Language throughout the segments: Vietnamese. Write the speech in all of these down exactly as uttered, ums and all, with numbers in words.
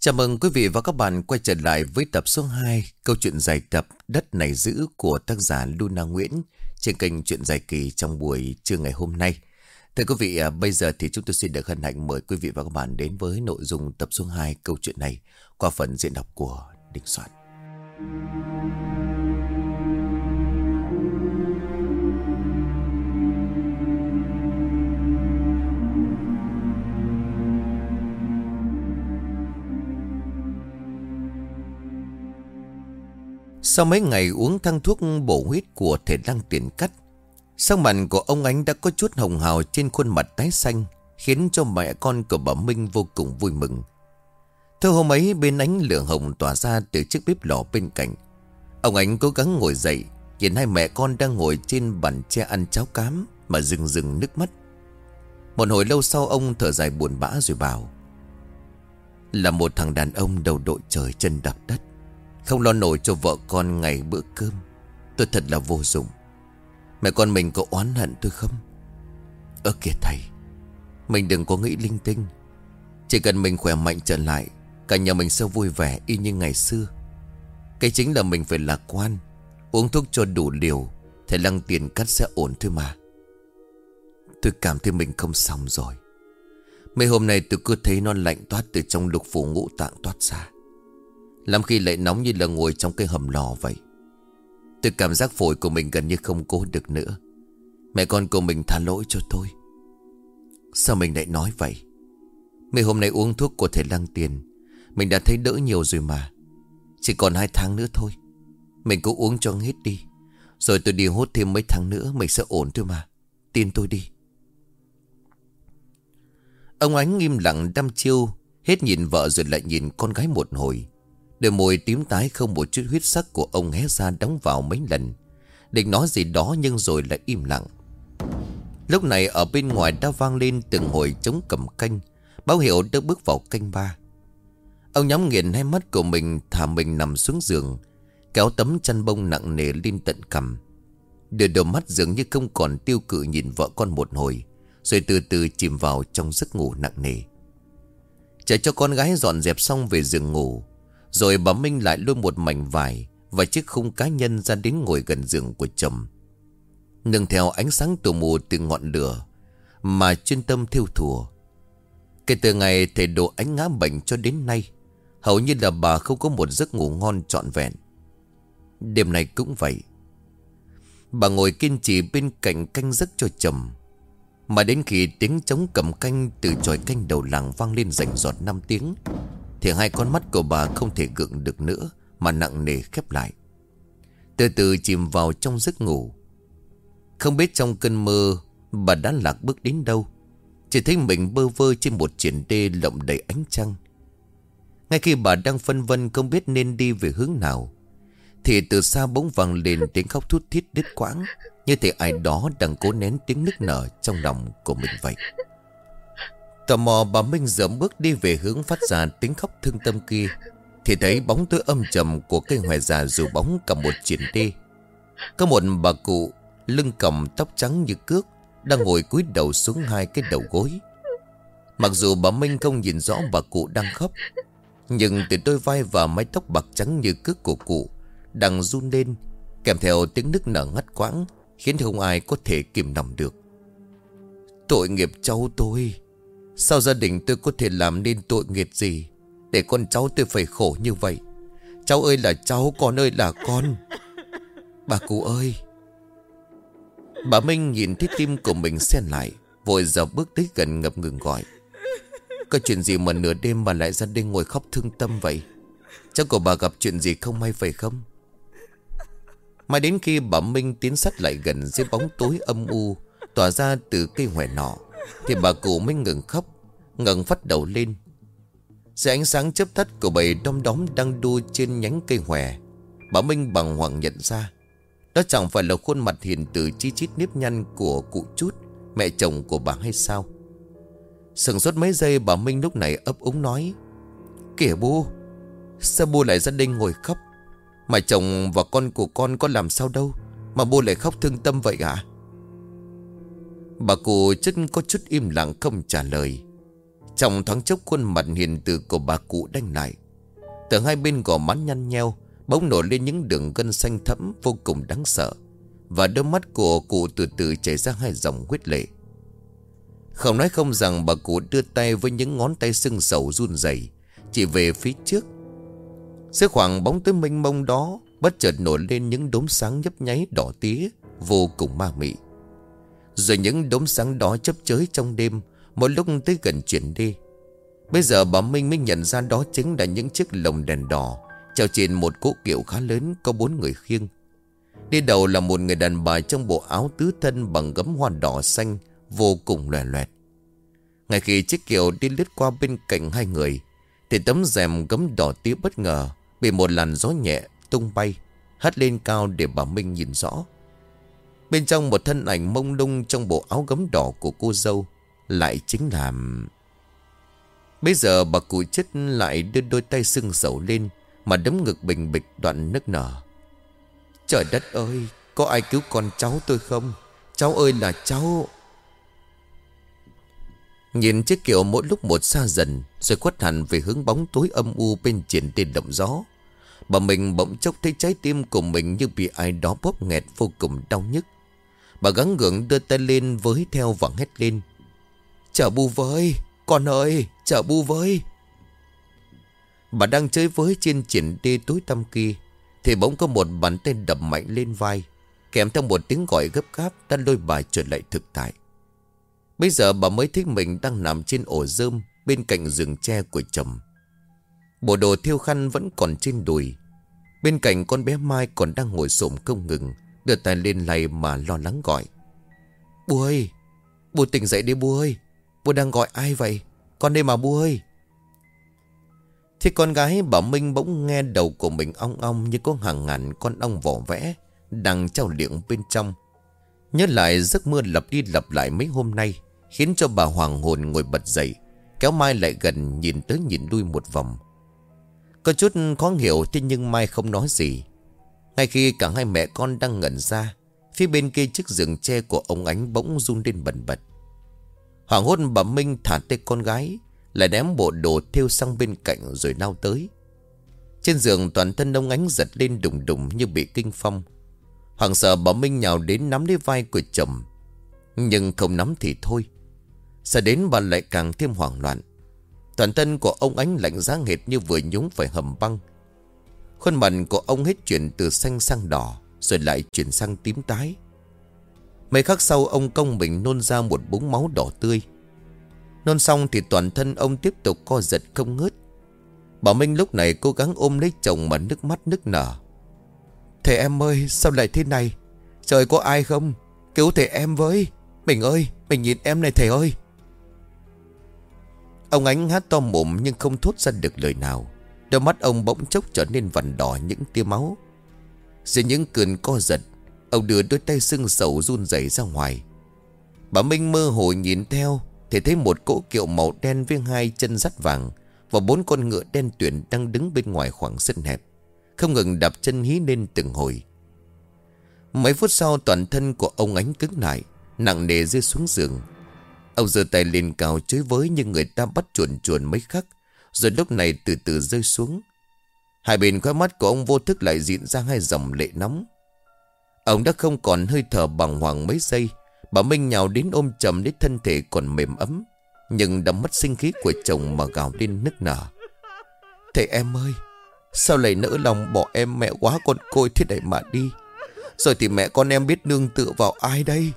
Chào mừng quý vị và các bạn quay trở lại với tập số hai câu chuyện dài tập Đất Này Giữ của tác giả Luna Nguyễn trên kênh Chuyện Dài Kỳ trong buổi trưa ngày hôm nay. Thưa quý vị, bây giờ thì chúng tôi xin được hân hạnh mời quý vị và các bạn đến với nội dung tập số hai câu chuyện này qua phần diễn đọc của Đình Soạn. Sau mấy ngày uống thang thuốc bổ huyết của thể Lăng Tiền Cắt, sắc mặt của ông Ánh đã có chút hồng hào trên khuôn mặt tái xanh, khiến cho mẹ con của bà Minh vô cùng vui mừng. Thôi hôm ấy bên ánh lửa hồng tỏa ra từ chiếc bếp lò bên cạnh, ông Ánh cố gắng ngồi dậy, nhìn hai mẹ con đang ngồi trên bàn tre ăn cháo cám mà rưng rưng nước mắt. Một hồi lâu sau ông thở dài buồn bã rồi bảo: là một thằng đàn ông đầu đội trời chân đạp đất, không lo nổi cho vợ con ngày bữa cơm, tôi thật là vô dụng. Mẹ con mình có oán hận tôi không? Ơ kìa thầy, mình đừng có nghĩ linh tinh. Chỉ cần mình khỏe mạnh trở lại, cả nhà mình sẽ vui vẻ y như ngày xưa. Cái chính là mình phải lạc quan, uống thuốc cho đủ liều, thầy Lăng Tiền Cắt sẽ ổn thôi mà. Tôi cảm thấy mình không xong rồi. Mấy hôm nay tôi cứ thấy nó lạnh toát từ trong lục phủ ngũ tạng toát ra, lắm khi lại nóng như là ngồi trong cái hầm lò vậy. Tôi cảm giác phổi của mình gần như không cố được nữa. Mẹ con của mình tha lỗi cho tôi. Sao mình lại nói vậy? Mấy hôm nay uống thuốc của thầy Lăng Tiền, mình đã thấy đỡ nhiều rồi mà. Chỉ còn hai tháng nữa thôi, mình cứ uống cho hết đi, rồi tôi đi hốt thêm mấy tháng nữa mình sẽ ổn thôi mà. Tin tôi đi. Ông Ánh im lặng đăm chiêu, hết nhìn vợ rồi lại nhìn con gái một hồi. Đôi môi tím tái không một chút huyết sắc của ông hé ra đóng vào mấy lần, định nói gì đó nhưng rồi lại im lặng. Lúc này ở bên ngoài đã vang lên từng hồi trống cầm canh, báo hiệu đã bước vào canh ba. Ông nhắm nghiền hai mắt của mình, thả mình nằm xuống giường, kéo tấm chăn bông nặng nề lên tận cằm. Đôi đôi mắt dường như không còn tiêu cự nhìn vợ con một hồi, rồi từ từ chìm vào trong giấc ngủ nặng nề. Chờ cho con gái dọn dẹp xong về giường ngủ, rồi bà Minh lại lôi một mảnh vải và chiếc khung cá nhân ra đến ngồi gần giường của chồng, nương theo ánh sáng tù mù từ ngọn lửa mà chuyên tâm thiêu thùa. Kể từ ngày thầy Đồ Ánh ngã bệnh cho đến nay, hầu như là bà không có một giấc ngủ ngon trọn vẹn. Đêm nay cũng vậy. Bà ngồi kiên trì bên cạnh canh giấc cho chồng, mà đến khi tiếng trống cầm canh từ chòi canh đầu làng vang lên rành rọt năm tiếng, thì hai con mắt của bà không thể gượng được nữa mà nặng nề khép lại, từ từ chìm vào trong giấc ngủ. Không biết trong cơn mơ bà đã lạc bước đến đâu, chỉ thấy mình bơ vơ trên một triển đê lộng đầy ánh trăng. Ngay khi bà đang phân vân không biết nên đi về hướng nào, thì từ xa bỗng vang lên tiếng khóc thút thít đứt quãng, như thể ai đó đang cố nén tiếng nức nở trong lòng của mình vậy. Tò mò bà Minh dẫm bước đi về hướng phát ra tiếng khóc thương tâm kia, thì thấy bóng tối âm trầm của cây hoè già dù bóng cầm một triển đê. Có một bà cụ lưng còng tóc trắng như cước đang ngồi cúi đầu xuống hai cái đầu gối. Mặc dù bà Minh không nhìn rõ bà cụ đang khóc, nhưng từ đôi vai và mái tóc bạc trắng như cước của cụ đang run lên, kèm theo tiếng nức nở ngắt quãng, khiến không ai có thể kìm nằm được. Tội nghiệp cháu tôi, sao gia đình tôi có thể làm nên tội nghiệp gì để con cháu tôi phải khổ như vậy? Cháu ơi là cháu, con ơi là con. Bà cụ ơi. Bà Minh nhìn thấy tim của mình xen lại, vội dạo bước tới gần ngập ngừng gọi: có chuyện gì mà nửa đêm mà lại ra đây ngồi khóc thương tâm vậy? Chắc của bà gặp chuyện gì không may phải không? Mãi đến khi bà Minh tiến sát lại gần dưới bóng tối âm u tỏa ra từ cây hoè nọ, thì bà cụ mới ngừng khóc, ngẩng phát đầu lên. Dưới ánh sáng chớp tắt của bầy đom đóm đang đu trên nhánh cây hoè, bà Minh bàng hoàng nhận ra đó chẳng phải là khuôn mặt hiền từ chi chít nếp nhăn của cụ Chút, mẹ chồng của bà hay sao? Sừng sốt mấy giây, bà Minh lúc này ấp úng nói: kìa bố, sao bố lại ra đây ngồi khóc? Mà chồng và con của con có làm sao đâu mà bố lại khóc thương tâm vậy ạ? Bà cụ chất có chút im lặng không trả lời, Trong thoáng chốc khuôn mặt hiền từ của bà cụ đanh lại. Từ hai bên gò má nhăn nheo bỗng nổi lên những đường gân xanh thẫm vô cùng đáng sợ. Và đôi mắt của cụ từ từ chảy ra hai dòng huyết lệ. Không nói không rằng bà cụ đưa tay với những ngón tay sưng sầu run rẩy chỉ về phía trước. Giữa khoảng bóng tối mênh mông đó bất chợt nổi lên những đốm sáng nhấp nháy đỏ tía vô cùng ma mị. Rồi những đốm sáng đó chớp chới trong đêm, một lúc tới gần chuyển đi. Bây giờ bà Minh mới nhận ra đó chính là những chiếc lồng đèn đỏ treo trên một cỗ kiệu khá lớn có bốn người khiêng. Đi đầu là một người đàn bà trong bộ áo tứ thân bằng gấm hoa đỏ xanh vô cùng loè loẹt. Ngay khi chiếc kiệu đi lướt qua bên cạnh hai người thì tấm rèm gấm đỏ tía bất ngờ bị một làn gió nhẹ tung bay, hất lên cao để bà Minh nhìn rõ. Bên trong một thân ảnh mông lung trong bộ áo gấm đỏ của cô dâu lại chính là... Bây giờ bà cụ chết lại đưa đôi tay sưng sầu lên mà đấm ngực bình bịch đoạn nức nở. Trời đất ơi, có ai cứu con cháu tôi không? Cháu ơi là cháu. Nhìn chiếc kiệu mỗi lúc một xa dần rồi khuất hẳn về hướng bóng tối âm u bên triển tên động gió. Bà mình bỗng chốc thấy trái tim của mình như bị ai đó bóp nghẹt vô cùng đau nhức. Bà gắng gượng đưa tay lên với theo và hét lên. Chở Bu với, con ơi, chở Bu với. Bà đang chơi với trên triển đê tối tăm kia thì bỗng có một bàn tay đập mạnh lên vai, kèm theo một tiếng gọi gấp gáp đã lôi bà trở lại thực tại. Bây giờ bà mới thấy mình đang nằm trên ổ rơm bên cạnh giường tre của chồng. Bộ đồ thêu khăn vẫn còn trên đùi. Bên cạnh con bé Mai còn đang ngồi xổm không ngừng, đưa tay lên lay mà lo lắng gọi. Bu ơi, Bu tỉnh dậy đi Bu ơi. Bu đang gọi ai vậy? Con đây mà Bu ơi. Thì con gái bà Minh bỗng nghe đầu của mình ong ong như có hàng ngàn con ong vỏ vẽ đang trao liệng bên trong. Nhớ lại giấc mơ lặp đi lặp lại mấy hôm nay, khiến cho bà hoàng hồn ngồi bật dậy, kéo Mai lại gần nhìn tới nhìn lui một vòng. Có chút khó hiểu thế nhưng Mai không nói gì. Ngay khi cả hai mẹ con đang ngẩn ra, phía bên kia chiếc giường tre của ông Ánh bỗng run lên bần bật. Hoảng hốt bà Minh thả tay con gái, lại ném bộ đồ thêu sang bên cạnh rồi lao tới. Trên giường toàn thân ông Ánh giật lên đùng đùng như bị kinh phong. Hoảng sợ bà Minh nhào đến nắm lấy vai của chồng. Nhưng không nắm thì thôi, sợ đến bà lại càng thêm hoảng loạn. Toàn thân của ông Ánh lạnh giá nghệt như vừa nhúng phải hầm băng. Khuôn mặt của ông hết chuyển từ xanh sang đỏ, rồi lại chuyển sang tím tái. Mấy khắc sau ông công mình nôn ra một búng máu đỏ tươi. Nôn xong thì toàn thân ông tiếp tục co giật không ngớt. Bà Minh lúc này cố gắng ôm lấy chồng mà nước mắt nức nở. Thầy em ơi, sao lại thế này? Trời, có ai không? Cứu thầy em với. Mình ơi, mình nhìn em này thầy ơi. Ông Ánh há to mồm nhưng không thốt ra được lời nào. Đôi mắt ông bỗng chốc trở nên vằn đỏ những tia máu. Dưới những cơn co giật, ông đưa đôi tay sưng sầu run rẩy ra ngoài. Bà Minh mơ hồ nhìn theo thì thấy một cỗ kiệu màu đen với hai chân dắt vàng và bốn con ngựa đen tuyền đang đứng bên ngoài khoảng sân hẹp, không ngừng đạp chân hí lên từng hồi. Mấy phút sau toàn thân của ông Ánh cứng lại, nặng nề rơi xuống giường. Ông giơ tay lên cao chới với như người ta bắt chuồn chuồn mấy khắc, rồi lúc này từ từ rơi xuống. Hai bên khóe mắt của ông vô thức lại diễn ra hai dòng lệ nóng. Ông đã không còn hơi thở bàng hoàng mấy giây. Bà Minh nhào đến ôm chầm lấy thân thể còn mềm ấm, nhưng đã mất sinh khí của chồng mà gào lên nức nở. Thầy em ơi, sao lại nỡ lòng bỏ em mẹ quá con côi thế này mà đi? Rồi thì mẹ con em biết nương tựa vào ai đây?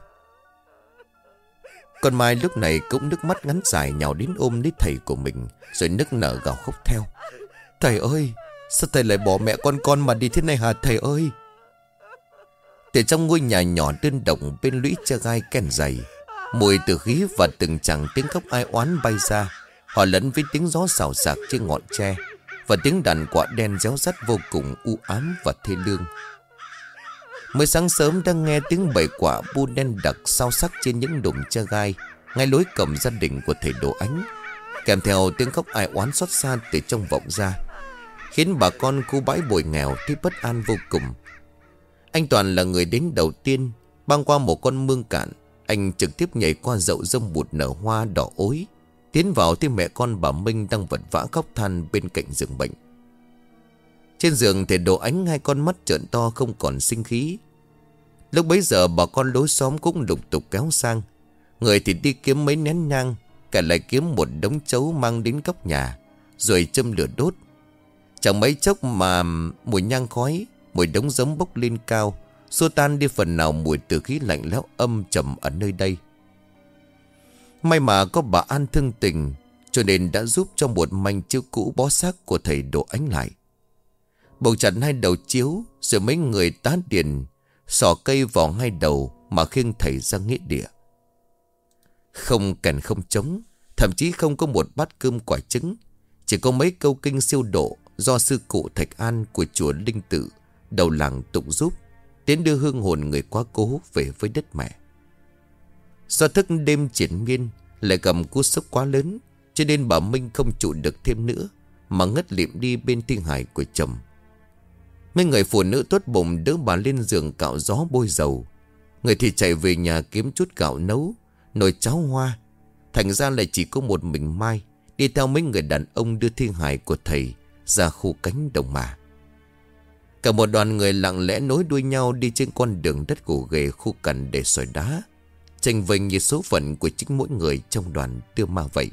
Con Mai lúc này cũng nước mắt ngắn dài nhào đến ôm lấy thầy của mình, rồi nức nở gào khóc theo. Thầy ơi, sao thầy lại bỏ mẹ con con mà đi thế này hả thầy ơi? Từ trong ngôi nhà nhỏ đơn độc bên lũy tre gai ken dày, mùi từ khí và từng chàng tiếng khóc ai oán bay ra, hòa lẫn với tiếng gió xào xạc trên ngọn tre và tiếng đàn quạ đen réo rắt vô cùng u ám và thê lương. Mới sáng sớm đang nghe tiếng bầy quạ bu đen đặc sao sắc trên những đùm tre gai ngay lối cổng gia đình của thầy Đồ Ánh, kèm theo tiếng khóc ai oán xót xa từ trong vọng ra, khiến bà con khu bãi bồi nghèo thấy bất an vô cùng. Anh Toàn là người đến đầu tiên. Băng qua một con mương cạn, anh trực tiếp nhảy qua dậu rông bụt nở hoa đỏ ối. Tiến vào thì mẹ con bà Minh đang vật vã khóc than bên cạnh giường bệnh. Trên giường thì Đồ Ánh hai con mắt trợn to không còn sinh khí. Lúc bấy giờ bà con lối xóm cũng lục tục kéo sang. Người thì đi kiếm mấy nén nhang, cả lại kiếm một đống trấu mang đến góc nhà, rồi châm lửa đốt. Chẳng mấy chốc mà mùi nhang khói, mùi đống giấm bốc lên cao, xua tan đi phần nào mùi từ khí lạnh lẽo âm trầm ở nơi đây. May mà có bà An thương tình, cho nên đã giúp cho một manh chiếu cũ bó xác của thầy Đồ Ánh lại. Bầu chặt hai đầu chiếu, rồi mấy người tá điền xỏ cây vào hai đầu mà khiêng thầy ra nghĩa địa. Không kèn không trống, thậm chí không có một bát cơm quả trứng, chỉ có mấy câu kinh siêu độ do sư cụ Thạch An của chùa Linh Tự đầu làng tụng giúp, tiến đưa hương hồn người quá cố về với đất mẹ. Do thức đêm triển miên lại cầm cú sốc quá lớn, cho nên bà Minh không trụ được thêm nữa mà ngất lịm đi bên thi hài của chồng. Mấy người phụ nữ tốt bụng đỡ bà lên giường cạo gió bôi dầu. Người thì chạy về nhà kiếm chút gạo nấu, nồi cháo hoa. Thành ra lại chỉ có một mình Mai đi theo mấy người đàn ông đưa thi hài của thầy ra khu cánh đồng mà. Cả một đoàn người lặng lẽ nối đuôi nhau đi trên con đường đất gồ ghề khu cằn để sỏi đá, tranh vinh như số phận của chính mỗi người trong đoàn đưa ma vậy.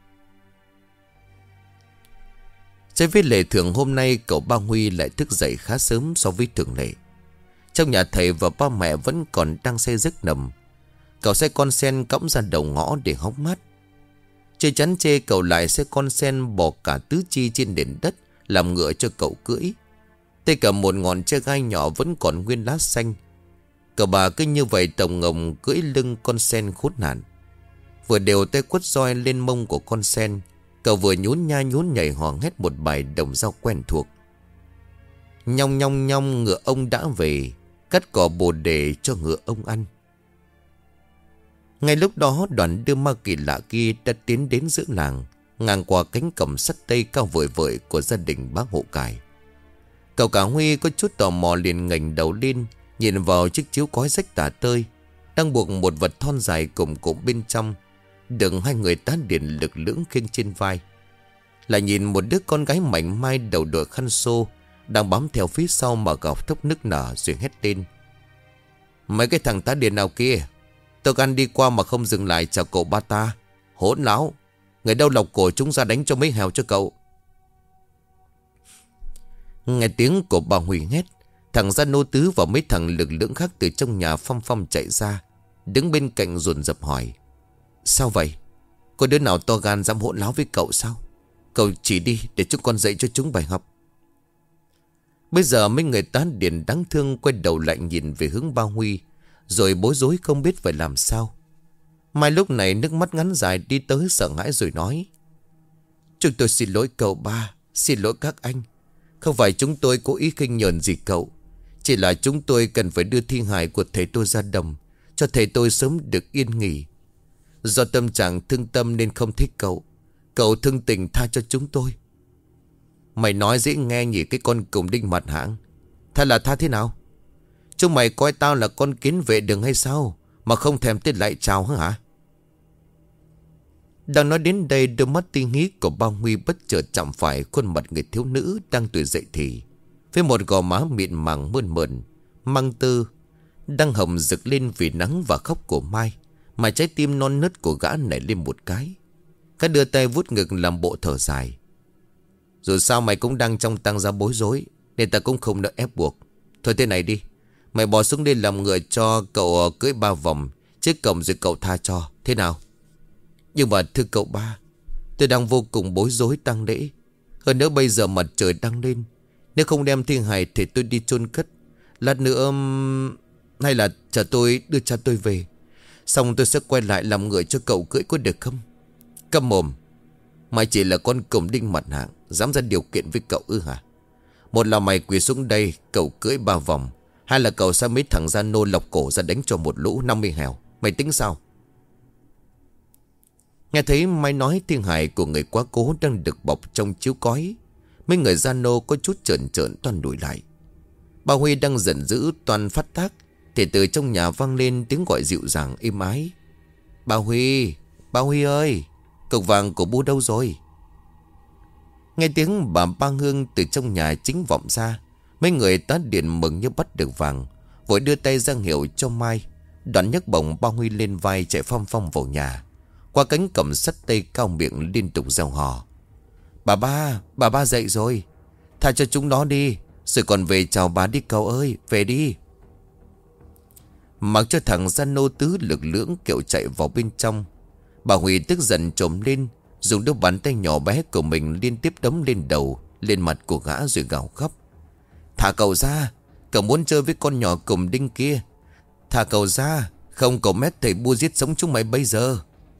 Trái với lệ thường hôm nay cậu ba Huy lại thức dậy khá sớm so với thường lệ. Trong nhà thầy và ba mẹ vẫn còn đang say giấc nằm. Cậu xe con sen cõng ra đầu ngõ để hóng mát. Chơi chắn chê cậu lại xe con sen bỏ cả tứ chi trên nền đất làm ngựa cho cậu cưỡi. Tay cầm một ngọn tre gai nhỏ vẫn còn nguyên lá xanh. Cậu bà cứ như vậy tổng ngồng cưỡi lưng con sen khốn nạn. Vừa đều tay quất roi lên mông của con sen, cậu vừa nhún nha nhún nhảy hò hét một bài đồng dao quen thuộc. Nhong nhong nhong ngựa ông đã về, cắt cỏ bồ đề cho ngựa ông ăn. Ngay lúc đó đoàn đưa ma kỳ lạ kia đã tiến đến giữa làng, ngang qua cánh cổng sắt tây cao vời vợi của gia đình bác Hộ Cải. Cậu cả Huy có chút tò mò liền ngẩng đầu lên, nhìn vào chiếc chiếu cói rách tả tơi, đang buộc một vật thon dài cùng cụm bên trong, đựng hai người tá điền lực lưỡng khiêng trên vai. Lại nhìn một đứa con gái mảnh mai đầu đội khăn xô đang bám theo phía sau mà gào thốc nức nở rồi hét lên: "Mấy cái thằng tá điền nào kia, tôi gan đi qua mà không dừng lại chào cậu ba ta, hỗn láo, người đâu lọc cổ chúng ra đánh cho mấy hèo cho cậu." Nghe tiếng của bà Huy hét, thằng Gia Nô Tứ và mấy thằng lực lượng khác từ trong nhà phong phong chạy ra, đứng bên cạnh dồn dập hỏi: "Sao vậy? Có đứa nào to gan dám hỗn láo với cậu sao? Cậu chỉ đi để chúng con dạy cho chúng bài học." Bây giờ mấy người tá điền đáng thương quay đầu lại nhìn về hướng ba Huy, rồi bối rối không biết phải làm sao. Mai lúc này nước mắt ngắn dài đi tới sợ hãi rồi nói: "Chúng tôi xin lỗi cậu ba, xin lỗi các anh. Không phải chúng tôi cố ý khinh nhờn gì cậu, chỉ là chúng tôi cần phải đưa thi hài của thầy tôi ra đồng, cho thầy tôi sớm được yên nghỉ. Do tâm trạng thương tâm nên không thích cậu. Cậu thương tình tha cho chúng tôi." "Mày nói dễ nghe nhỉ cái con cùng đinh mặt hãng. Tha là tha thế nào? Chúng mày coi tao là con kiến vệ đường hay sao mà không thèm tới lại chào hả?" Đang nói đến đây, đôi mắt tinh hí của ba Huy bất chợt chạm phải khuôn mặt người thiếu nữ đang tuổi dậy thì, với một gò má mịn màng mơn mởn, măng tơ, đang hồng rực lên vì nắng và khóc của Mai, mà trái tim non nớt của gã nảy lên một cái. Gã đưa tay vuốt ngực làm bộ thở dài: "Dù sao mày cũng đang trong tăng ra bối rối, nên ta cũng không nỡ ép buộc. Thôi thế này đi, mày bò xuống đây làm người cho cậu cưỡi ba vòng trước cổng rồi cậu tha cho, thế nào?" "Nhưng mà thưa cậu ba, tôi đang vô cùng bối rối tang lễ. Hơn nữa bây giờ mặt trời đang lên, nếu không đem thi hài thì tôi đi chôn cất. Lát nữa hay là chờ tôi đưa cha tôi về, xong tôi sẽ quay lại làm người cho cậu cưỡi, có được không?" "Câm mồm. Mày chỉ là con cổng đinh mặt hạng, dám ra điều kiện với cậu ư hả? Một là mày quỳ xuống đây cậu cưỡi ba vòng, hai là cậu sai mấy thằng Gia Nô lọc cổ ra đánh cho một lũ năm mươi hèo. Mày tính sao?" Nghe thấy Mai nói thi hài của người quá cố đang được bọc trong chiếu cói, mấy người Gia Nô có chút trợn trợn toàn đuổi lại. Bà Huy đang giận dữ toàn phát tác thì từ trong nhà vang lên tiếng gọi dịu dàng êm ái: "Bà Huy, bà Huy ơi!" Cục vàng của Bu đâu rồi? Nghe tiếng bà Ba Hương từ trong nhà chính vọng ra. Mấy người tá điện mừng như bắt được vàng, vội đưa tay ra hiệu cho Mai. Đoạn nhấc bổng Ba Huy lên vai chạy phong phong vào nhà. Qua cánh cổng sắt tây cao miệng liên tục reo hò: Bà Ba, bà Ba dậy rồi. Tha cho chúng nó đi, rồi còn về chào bà đi cậu ơi, về đi. Mặc cho thằng Gia Nô Tứ lực lưỡng kẹo chạy vào bên trong. Bà Huy tức giận trồm lên, dùng đôi bàn tay nhỏ bé của mình liên tiếp đấm lên đầu, lên mặt của gã rồi gào khóc: Thả cậu ra, cậu muốn chơi với con nhỏ cùng đinh kia. Thả cậu ra, không cậu mét thầy Bu giết sống chúng mày bây giờ.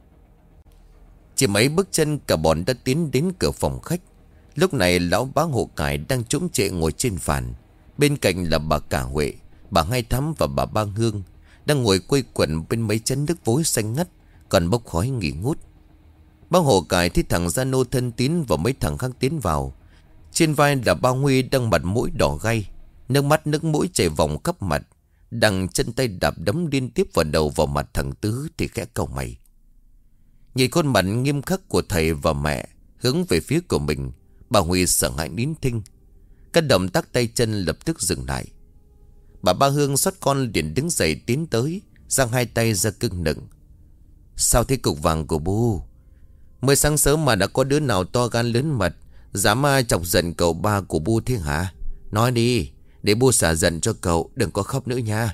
Chỉ mấy bước chân cả bọn đã tiến đến cửa phòng khách. Lúc này lão bá hộ cải đang trũng trệ ngồi trên phản. Bên cạnh là bà Cả Huệ, bà Hai Thắm và bà Ba Hương, đang ngồi quây quần bên mấy chén nước vối xanh ngắt, còn bốc khói nghỉ ngút. Bác hộ cải thấy thằng Gia Nô thân tín và mấy thằng khác tiến vào. Trên vai là Ba Huy đang mặt mũi đỏ gay, nước mắt nước mũi chảy vòng khắp mặt. Đằng chân tay đạp đấm liên tiếp vào đầu vào mặt thằng Tứ thì khẽ cau mày. Nhìn khuôn mặt nghiêm khắc của thầy và mẹ hướng về phía của mình, bà Huy sợ hãi nín thinh. Các động tác tay chân lập tức dừng lại. Bà Ba Hương xót con liền đứng dậy tiến tới, giang hai tay ra cưng nựng: Sao thế cục vàng của Bu? Mới sáng sớm mà đã có đứa nào to gan lớn mật dám chọc giận cậu ba của Bu thế hả? Nói đi, để Bu xả giận cho cậu, đừng có khóc nữa nha.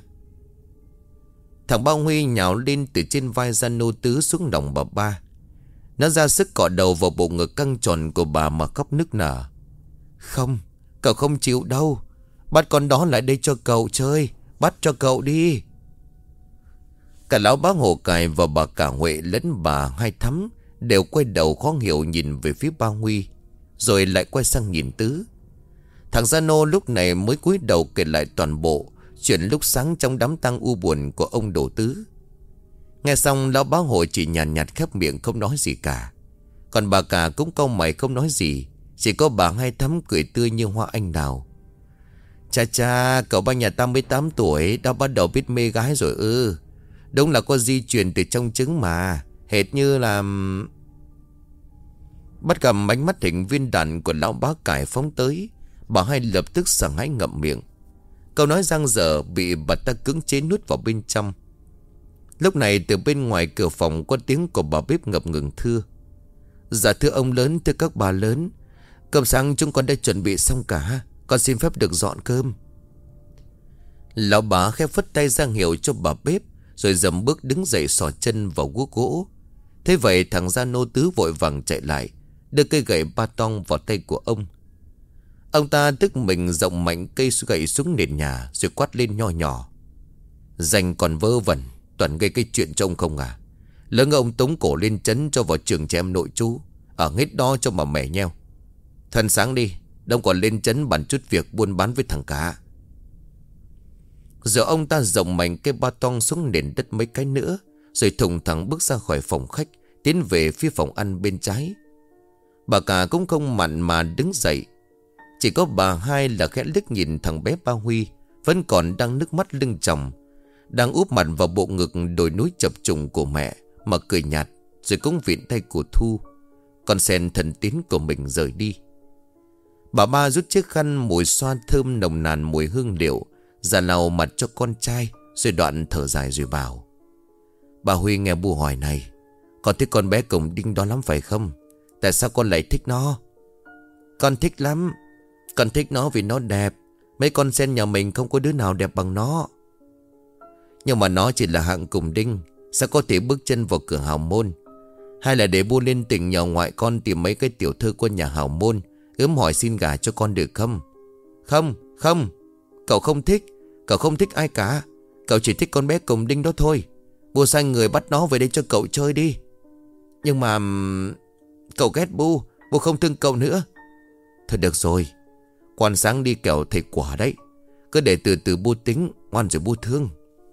Thằng Ba Huy nhào lên từ trên vai Gia Nô Tứ xuống lòng bà Ba. Nó ra sức cọ đầu vào bộ ngực căng tròn của bà mà khóc nức nở: Không, cậu không chịu đâu. Bắt con đó lại đây cho cậu chơi, bắt cho cậu đi. Cả lão bá hộ cải và bà Cả Huệ lẫn bà Hai Thắm đều quay đầu khó hiểu nhìn về phía Ba Huy, rồi lại quay sang nhìn Tứ. Thằng Gia Nô lúc này mới cúi đầu kể lại toàn bộ chuyện lúc sáng trong đám tang u buồn của ông Đồ Tứ. Nghe xong lão bá hộ chỉ nhàn nhạt, nhạt khép miệng không nói gì cả. Còn bà Cả cũng cau mày không nói gì. Chỉ có bà Hai Thắm cười tươi như hoa anh đào: Cha cha, cậu ba nhà ta mới tám tuổi đã bắt đầu biết mê gái rồi ư? Đúng là có di truyền từ trong trứng mà. Hệt như là... Bắt gặp ánh mắt hình viên đạn của lão bá cải phóng tới, bà Hai lập tức sợ hãi ngậm miệng. Câu nói giang dở bị bà ta cưỡng chế nuốt vào bên trong. Lúc này từ bên ngoài cửa phòng có tiếng của bà bếp ngập ngừng thưa: Dạ thưa ông lớn, thưa các bà lớn, cơm sáng chúng con đã chuẩn bị xong cả, con xin phép được dọn cơm. Lão bá khẽ phất tay ra hiệu cho bà bếp, rồi dầm bước đứng dậy xỏ chân vào guốc gỗ. Thế vậy thằng Gia Nô Tứ vội vàng chạy lại, đưa cây gậy ba tong vào tay của ông. Ông ta tức mình rộng mạnh cây gậy xuống nền nhà, rồi quát lên nho nhỏ: Dành còn vơ vẩn, toàn gây cái chuyện cho ông không à? Lỡ ông tống cổ lên trấn cho vào trường trẻ em nội chú, ở hết đó cho mà mẻ nheo. Thần sáng đi, đông còn lên trấn bàn chút việc buôn bán với thằng Cả. Giờ ông ta rộng mạnh cây ba tong xuống nền đất mấy cái nữa, rồi thùng thẳng bước ra khỏi phòng khách, tiến về phía phòng ăn bên trái. Bà Cả cũng không mặn mà đứng dậy. Chỉ có bà Hai là khẽ liếc nhìn thằng bé Ba Huy, vẫn còn đang nước mắt lưng tròng, đang úp mặt vào bộ ngực đồi núi chập trùng của mẹ mà cười nhạt, rồi cũng vịn tay của Thu, con sen thần tín của mình rời đi. Bà Ba rút chiếc khăn mùi xoa thơm nồng nàn mùi hương liệu, ra lau mặt cho con trai, rồi đoạn thở dài rồi bảo: Bà Huy nghe Bu hỏi này, con thích con bé Cổng Đinh đó lắm phải không? Tại sao con lại thích nó? Con thích lắm. Con thích nó vì nó đẹp. Mấy con sen nhà mình không có đứa nào đẹp bằng nó. Nhưng mà nó chỉ là hạng cùng đinh, sao có thể bước chân vào cửa hào môn? Hay là để Bu lên tỉnh nhờ ngoại con tìm mấy cái tiểu thư quân nhà hào môn, ướm hỏi xin gả cho con được không? Không, không. Cậu không thích. Cậu không thích ai cả. Cậu chỉ thích con bé cùng đinh đó thôi. Bu sai người bắt nó về đây cho cậu chơi đi. Nhưng mà... Cậu ghét Bu. Bu không thương cậu nữa. Thôi được rồi, quan sáng đi kẻo thầy quả đấy. Cứ để từ từ Bu tính, ngoan rồi Bu thương.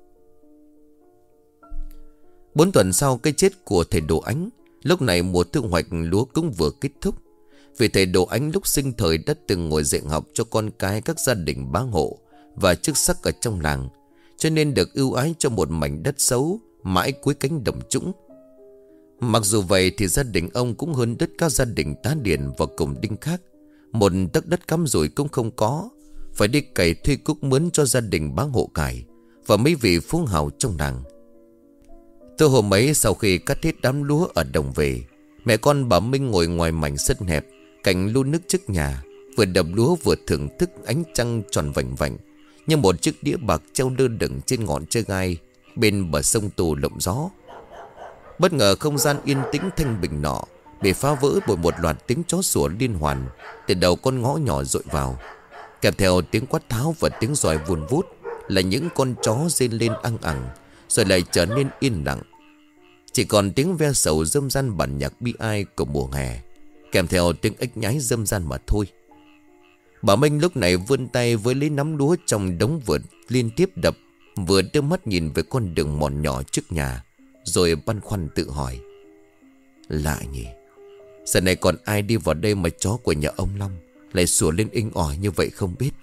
Bốn tuần sau cái chết của thầy Đồ Ánh, lúc này mùa thu hoạch lúa cũng vừa kết thúc. Vì thầy Đồ Ánh lúc sinh thời đã từng ngồi dạy học cho con cái các gia đình bá hộ và chức sắc ở trong làng, cho nên được ưu ái cho một mảnh đất xấu mãi cuối cánh đồng trũng. Mặc dù vậy thì gia đình ông cũng hơn đất các gia đình Tá Điền và Cổng Đinh khác. Một tấc đất cắm rủi cũng không có, phải đi cày thuê cuốc mướn cho gia đình bá hộ cải và mấy vị phú hào trong làng. Từ hôm ấy sau khi cắt hết đám lúa ở đồng về, mẹ con bà Minh ngồi ngoài mảnh sân hẹp cạnh lu nước trước nhà, vừa đập lúa vừa thưởng thức ánh trăng tròn vành vành như một chiếc đĩa bạc treo lơ lửng trên ngọn tre gai bên bờ sông Tù lộng gió. Bất ngờ không gian yên tĩnh thanh bình nọ bị phá vỡ bởi một loạt tiếng chó sủa liên hoàn từ đầu con ngõ nhỏ dội vào, kèm theo tiếng quát tháo và tiếng giòi vun vút là những con chó rên lên ăng ẳng, rồi lại trở nên yên lặng. Chỉ còn tiếng ve sầu râm ran bản nhạc bi ai của mùa hè, kèm theo tiếng ếch nhái râm ran mà thôi. Bà Minh lúc này vươn tay với lấy nắm lúa trong đống vượt liên tiếp đập, vừa đưa mắt nhìn về con đường mòn nhỏ trước nhà, rồi băn khoăn tự hỏi: lạ nhỉ, giờ này còn ai đi vào đây mà chó của nhà ông Long lại sủa lên inh ỏi như vậy không biết.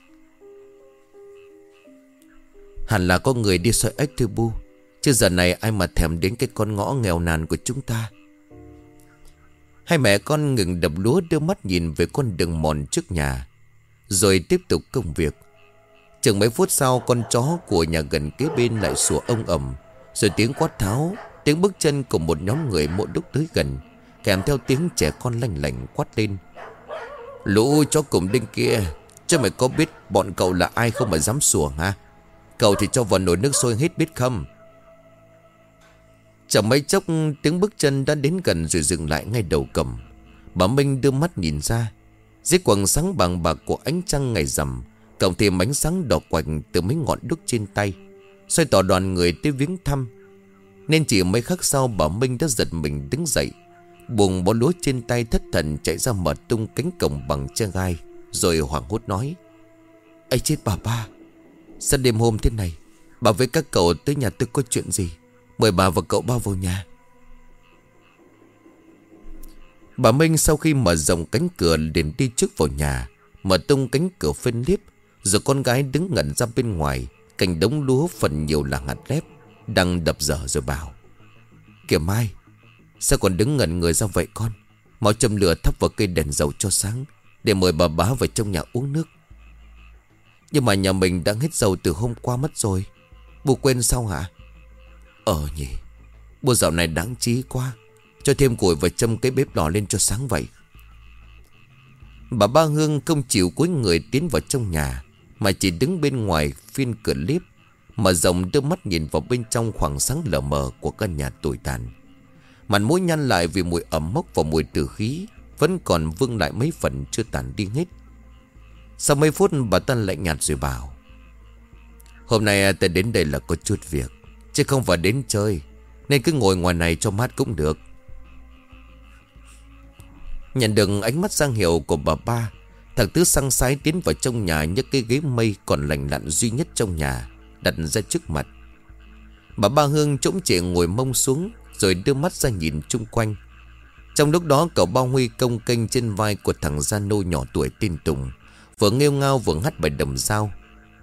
Hẳn là có người đi soi ếch thưa bu, chứ giờ này ai mà thèm đến cái con ngõ nghèo nàn của chúng ta. Hai mẹ con ngừng đập lúa đưa mắt nhìn về con đường mòn trước nhà, rồi tiếp tục công việc. Chừng mấy phút sau, con chó của nhà gần kế bên lại sủa ông ầm, rồi tiếng quát tháo, tiếng bước chân của một nhóm người mỗi lúc tới gần, kèm theo tiếng trẻ con lanh lảnh quát lên: lũ chó Cổng Đinh kia, chứ mày có biết bọn cậu là ai không mà dám sủa hả? Cậu thì cho vào nồi nước sôi hết biết không? Chẳng mấy chốc tiếng bước chân đã đến gần rồi dừng lại ngay đầu cầm. Bà Minh đưa mắt nhìn ra, dưới quầng sáng bằng bạc của ánh trăng ngày rằm, cộng thêm ánh sáng đỏ quạnh từ mấy ngọn đuốc trên tay, xoay tỏ đoàn người tới viếng thăm. Nên chỉ mấy khắc sau, bà Minh đã giật mình đứng dậy, buông bó lúa trên tay, thất thần chạy ra mở tung cánh cổng bằng tre gai, rồi hoảng hốt nói: ấy chết bà ba, sao đêm hôm thế này bà với các cậu tới nhà tôi có chuyện gì? Mời bà và cậu ba vào nhà. Bà Minh sau khi mở rộng cánh cửa liền đi trước vào nhà, mở tung cánh cửa phên liếp, rồi con gái đứng ngẩn ra bên ngoài cạnh đống lúa phần nhiều là hạt lép đang đập dở, rồi bảo: kìa Mai, sao còn đứng ngẩn người ra vậy con? Mau châm lửa thắp vào cây đèn dầu cho sáng, để mời bà bá vào trong nhà uống nước. Nhưng mà nhà mình đang hết dầu từ hôm qua mất rồi. Bố quên sao hả? Ờ nhỉ, bố dạo này đáng trí quá. Cho thêm củi và châm cái bếp lò lên cho sáng vậy. Bà Ba Hương không chịu cúi người tiến vào trong nhà, mà chỉ đứng bên ngoài phiên cửa liếp, mở rộng đưa mắt nhìn vào bên trong khoảng sáng lờ mờ của căn nhà tồi tàn. Mặt mũi nhăn lại vì mùi ẩm mốc và mùi tử khí vẫn còn vương lại mấy phần chưa tàn đi hết. Sau mấy phút bà ta lạnh nhạt rồi bảo: hôm nay ta đến đây là có chút việc, chứ không phải đến chơi, nên cứ ngồi ngoài này cho mát cũng được. Nhận được ánh mắt sang hiệu của bà Ba, thằng Tứ săng sái tiến vào trong nhà, nhấc cái ghế mây còn lành lặn duy nhất trong nhà đặt ra trước mặt. Bà Ba Hương trỗng trệ ngồi mông xuống, rồi đưa mắt ra nhìn chung quanh. Trong lúc đó, cậu Bao Huy cong kênh trên vai của thằng gia nô nhỏ tuổi tên Tùng, vừa nghêu ngao vừa hát bài đầm dao: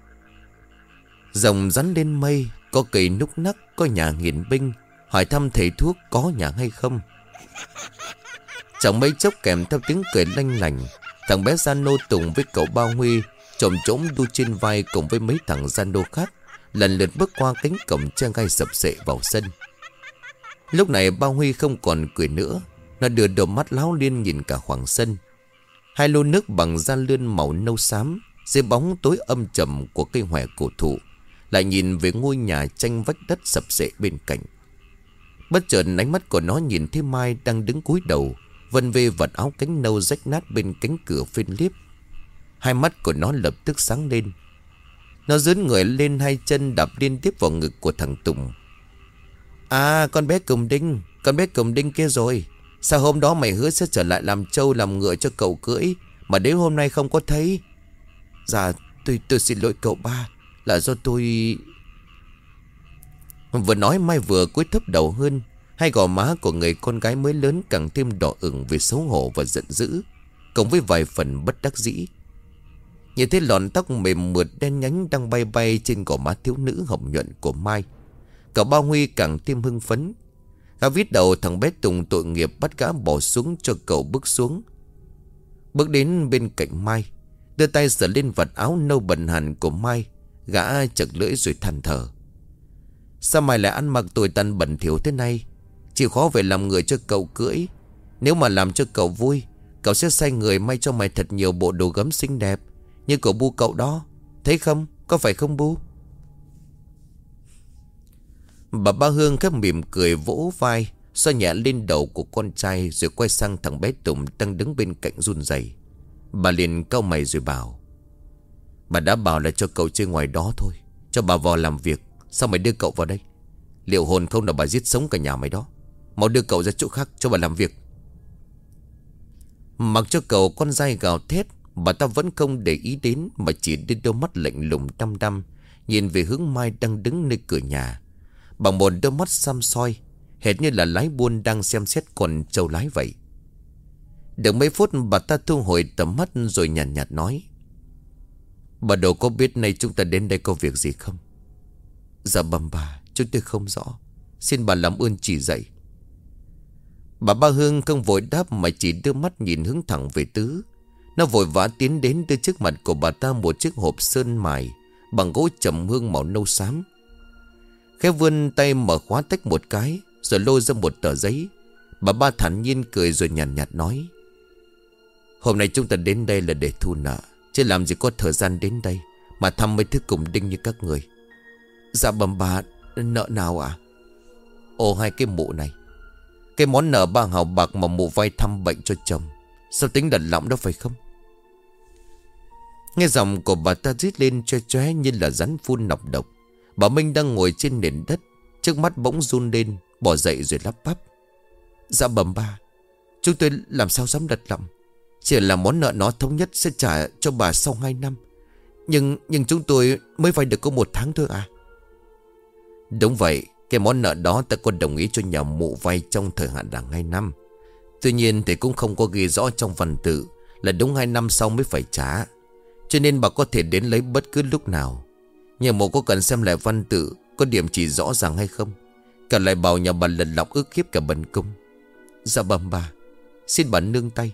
rồng rắn lên mây, có cây núc nắc, có nhà nghiền binh, hỏi thăm thầy thuốc có nhà hay không. Chẳng mấy chốc kèm theo tiếng cười lanh lành, thằng bé gia nô Tùng với cậu Bao Huy chồm chỗm đu trên vai cùng với mấy thằng gia nô khác lần lượt bước qua cánh cổng tre gai sập sệ vào sân. Lúc này Bao Huy không còn cười nữa, nó đưa đôi mắt láo liên nhìn cả khoảng sân. Hai lô nước bằng da lươn màu nâu xám dưới bóng tối âm trầm của cây hòe cổ thụ lại nhìn về ngôi nhà tranh vách đất sập sệ bên cạnh. Bất chợt ánh mắt của nó nhìn thấy Mai đang đứng cúi đầu vân vê vật áo cánh nâu rách nát bên cánh cửa phên liếp. Hai mắt của nó lập tức sáng lên. Nó dướn người lên, hai chân đạp liên tiếp vào ngực của thằng Tùng. À, con bé Cổng Đinh, con bé Cổng Đinh kia rồi. Sao hôm đó mày hứa sẽ trở lại làm trâu làm ngựa cho cậu cưỡi, mà đến hôm nay không có thấy? Dạ, tôi tôi xin lỗi cậu ba, là do tôi... Vừa nói Mai vừa cúi thấp đầu hơn. Hai gò má của người con gái mới lớn càng thêm đỏ ửng vì xấu hổ và giận dữ, cộng với vài phần bất đắc dĩ. Nhìn thấy lọn tóc mềm mượt đen nhánh đang bay bay trên gò má thiếu nữ hồng nhuận của Mai, cậu Bao Huy càng thêm hưng phấn. Gã vít đầu thằng bé Tùng tội nghiệp, bắt gã bỏ xuống cho cậu bước xuống. Bước đến bên cạnh Mai, đưa tay sờ lên vạt áo nâu bẩn hẳn của Mai. Gã chật lưỡi rồi than thở: sao mày lại ăn mặc tồi tàn bẩn thỉu thế này? Chịu khó về làm người cho cậu cưỡi. Nếu mà làm cho cậu vui, cậu sẽ sai người may cho mày thật nhiều bộ đồ gấm xinh đẹp như của Bu cậu đó. Thấy không? Có phải không Bu? Bà Ba Hương khép mỉm cười, vỗ vai, xoa nhẹ lên đầu của con trai, rồi quay sang thằng bé Tùng đang đứng bên cạnh run rẩy. Bà liền cau mày rồi bảo: bà đã bảo là cho cậu chơi ngoài đó thôi, cho bà vào làm việc. Sao mày đưa cậu vào đây? Liệu hồn không là bà giết sống cả nhà mày đó. Mau đưa cậu ra chỗ khác cho bà làm việc. Mặc cho cậu con dai gào thét, bà ta vẫn không để ý đến, mà chỉ đưa đôi mắt lạnh lùng đăm đăm nhìn về hướng Mai đang đứng nơi cửa nhà, bằng một đôi mắt xăm soi, hệt như là lái buôn đang xem xét con trâu lái vậy. Được mấy phút bà ta thu hồi tầm mắt rồi nhàn nhạt, nhạt nói: bà Đồ có biết nay chúng ta đến đây có việc gì không? Dạ bẩm bà, chúng tôi không rõ, xin bà làm ơn chỉ dạy. Bà Ba Hương không vội đáp, mà chỉ đưa mắt nhìn hướng thẳng về Tứ. Nó vội vã tiến đến đưa trước mặt của bà ta một chiếc hộp sơn mài bằng gỗ trầm hương màu nâu xám. Khẽ vươn tay mở khóa tách một cái, rồi lôi ra một tờ giấy. Bà Ba thản nhiên cười rồi nhàn nhạt, nhạt nói: hôm nay chúng ta đến đây là để thu nợ, chứ làm gì có thời gian đến đây mà thăm mấy thứ cùng đinh như các người. Dạ bẩm bà, nợ nào ạ? À? Ồ, hai cái mụ này. Cái món nợ ba hào bạc mà mụ vay thăm bệnh cho chồng. Sao tính đặt lỏng đó phải không? Nghe giọng của bà ta rít lên choe choé như là rắn phun nọc độc. Bà Minh đang ngồi trên nền đất, trước mắt bỗng run lên, bỏ dậy rồi lắp bắp: dạ bẩm bà, chúng tôi làm sao dám đặt lỏng. Chỉ là món nợ nó thống nhất sẽ trả cho bà sau hai năm. Nhưng nhưng chúng tôi mới vay được có một tháng thôi à? Đúng vậy, cái món nợ đó ta có đồng ý cho nhà mụ vay trong thời hạn là hai năm. Tuy nhiên thì cũng không có ghi rõ trong văn tự là đúng hai năm sau mới phải trả. Cho nên bà có thể đến lấy bất cứ lúc nào. Nhà mụ có cần xem lại văn tự có điểm chỉ rõ ràng hay không? Cả lại bảo nhà bà lần lọc ức hiếp cả bần cung. Dạ bẩm bà, xin bà nương tay.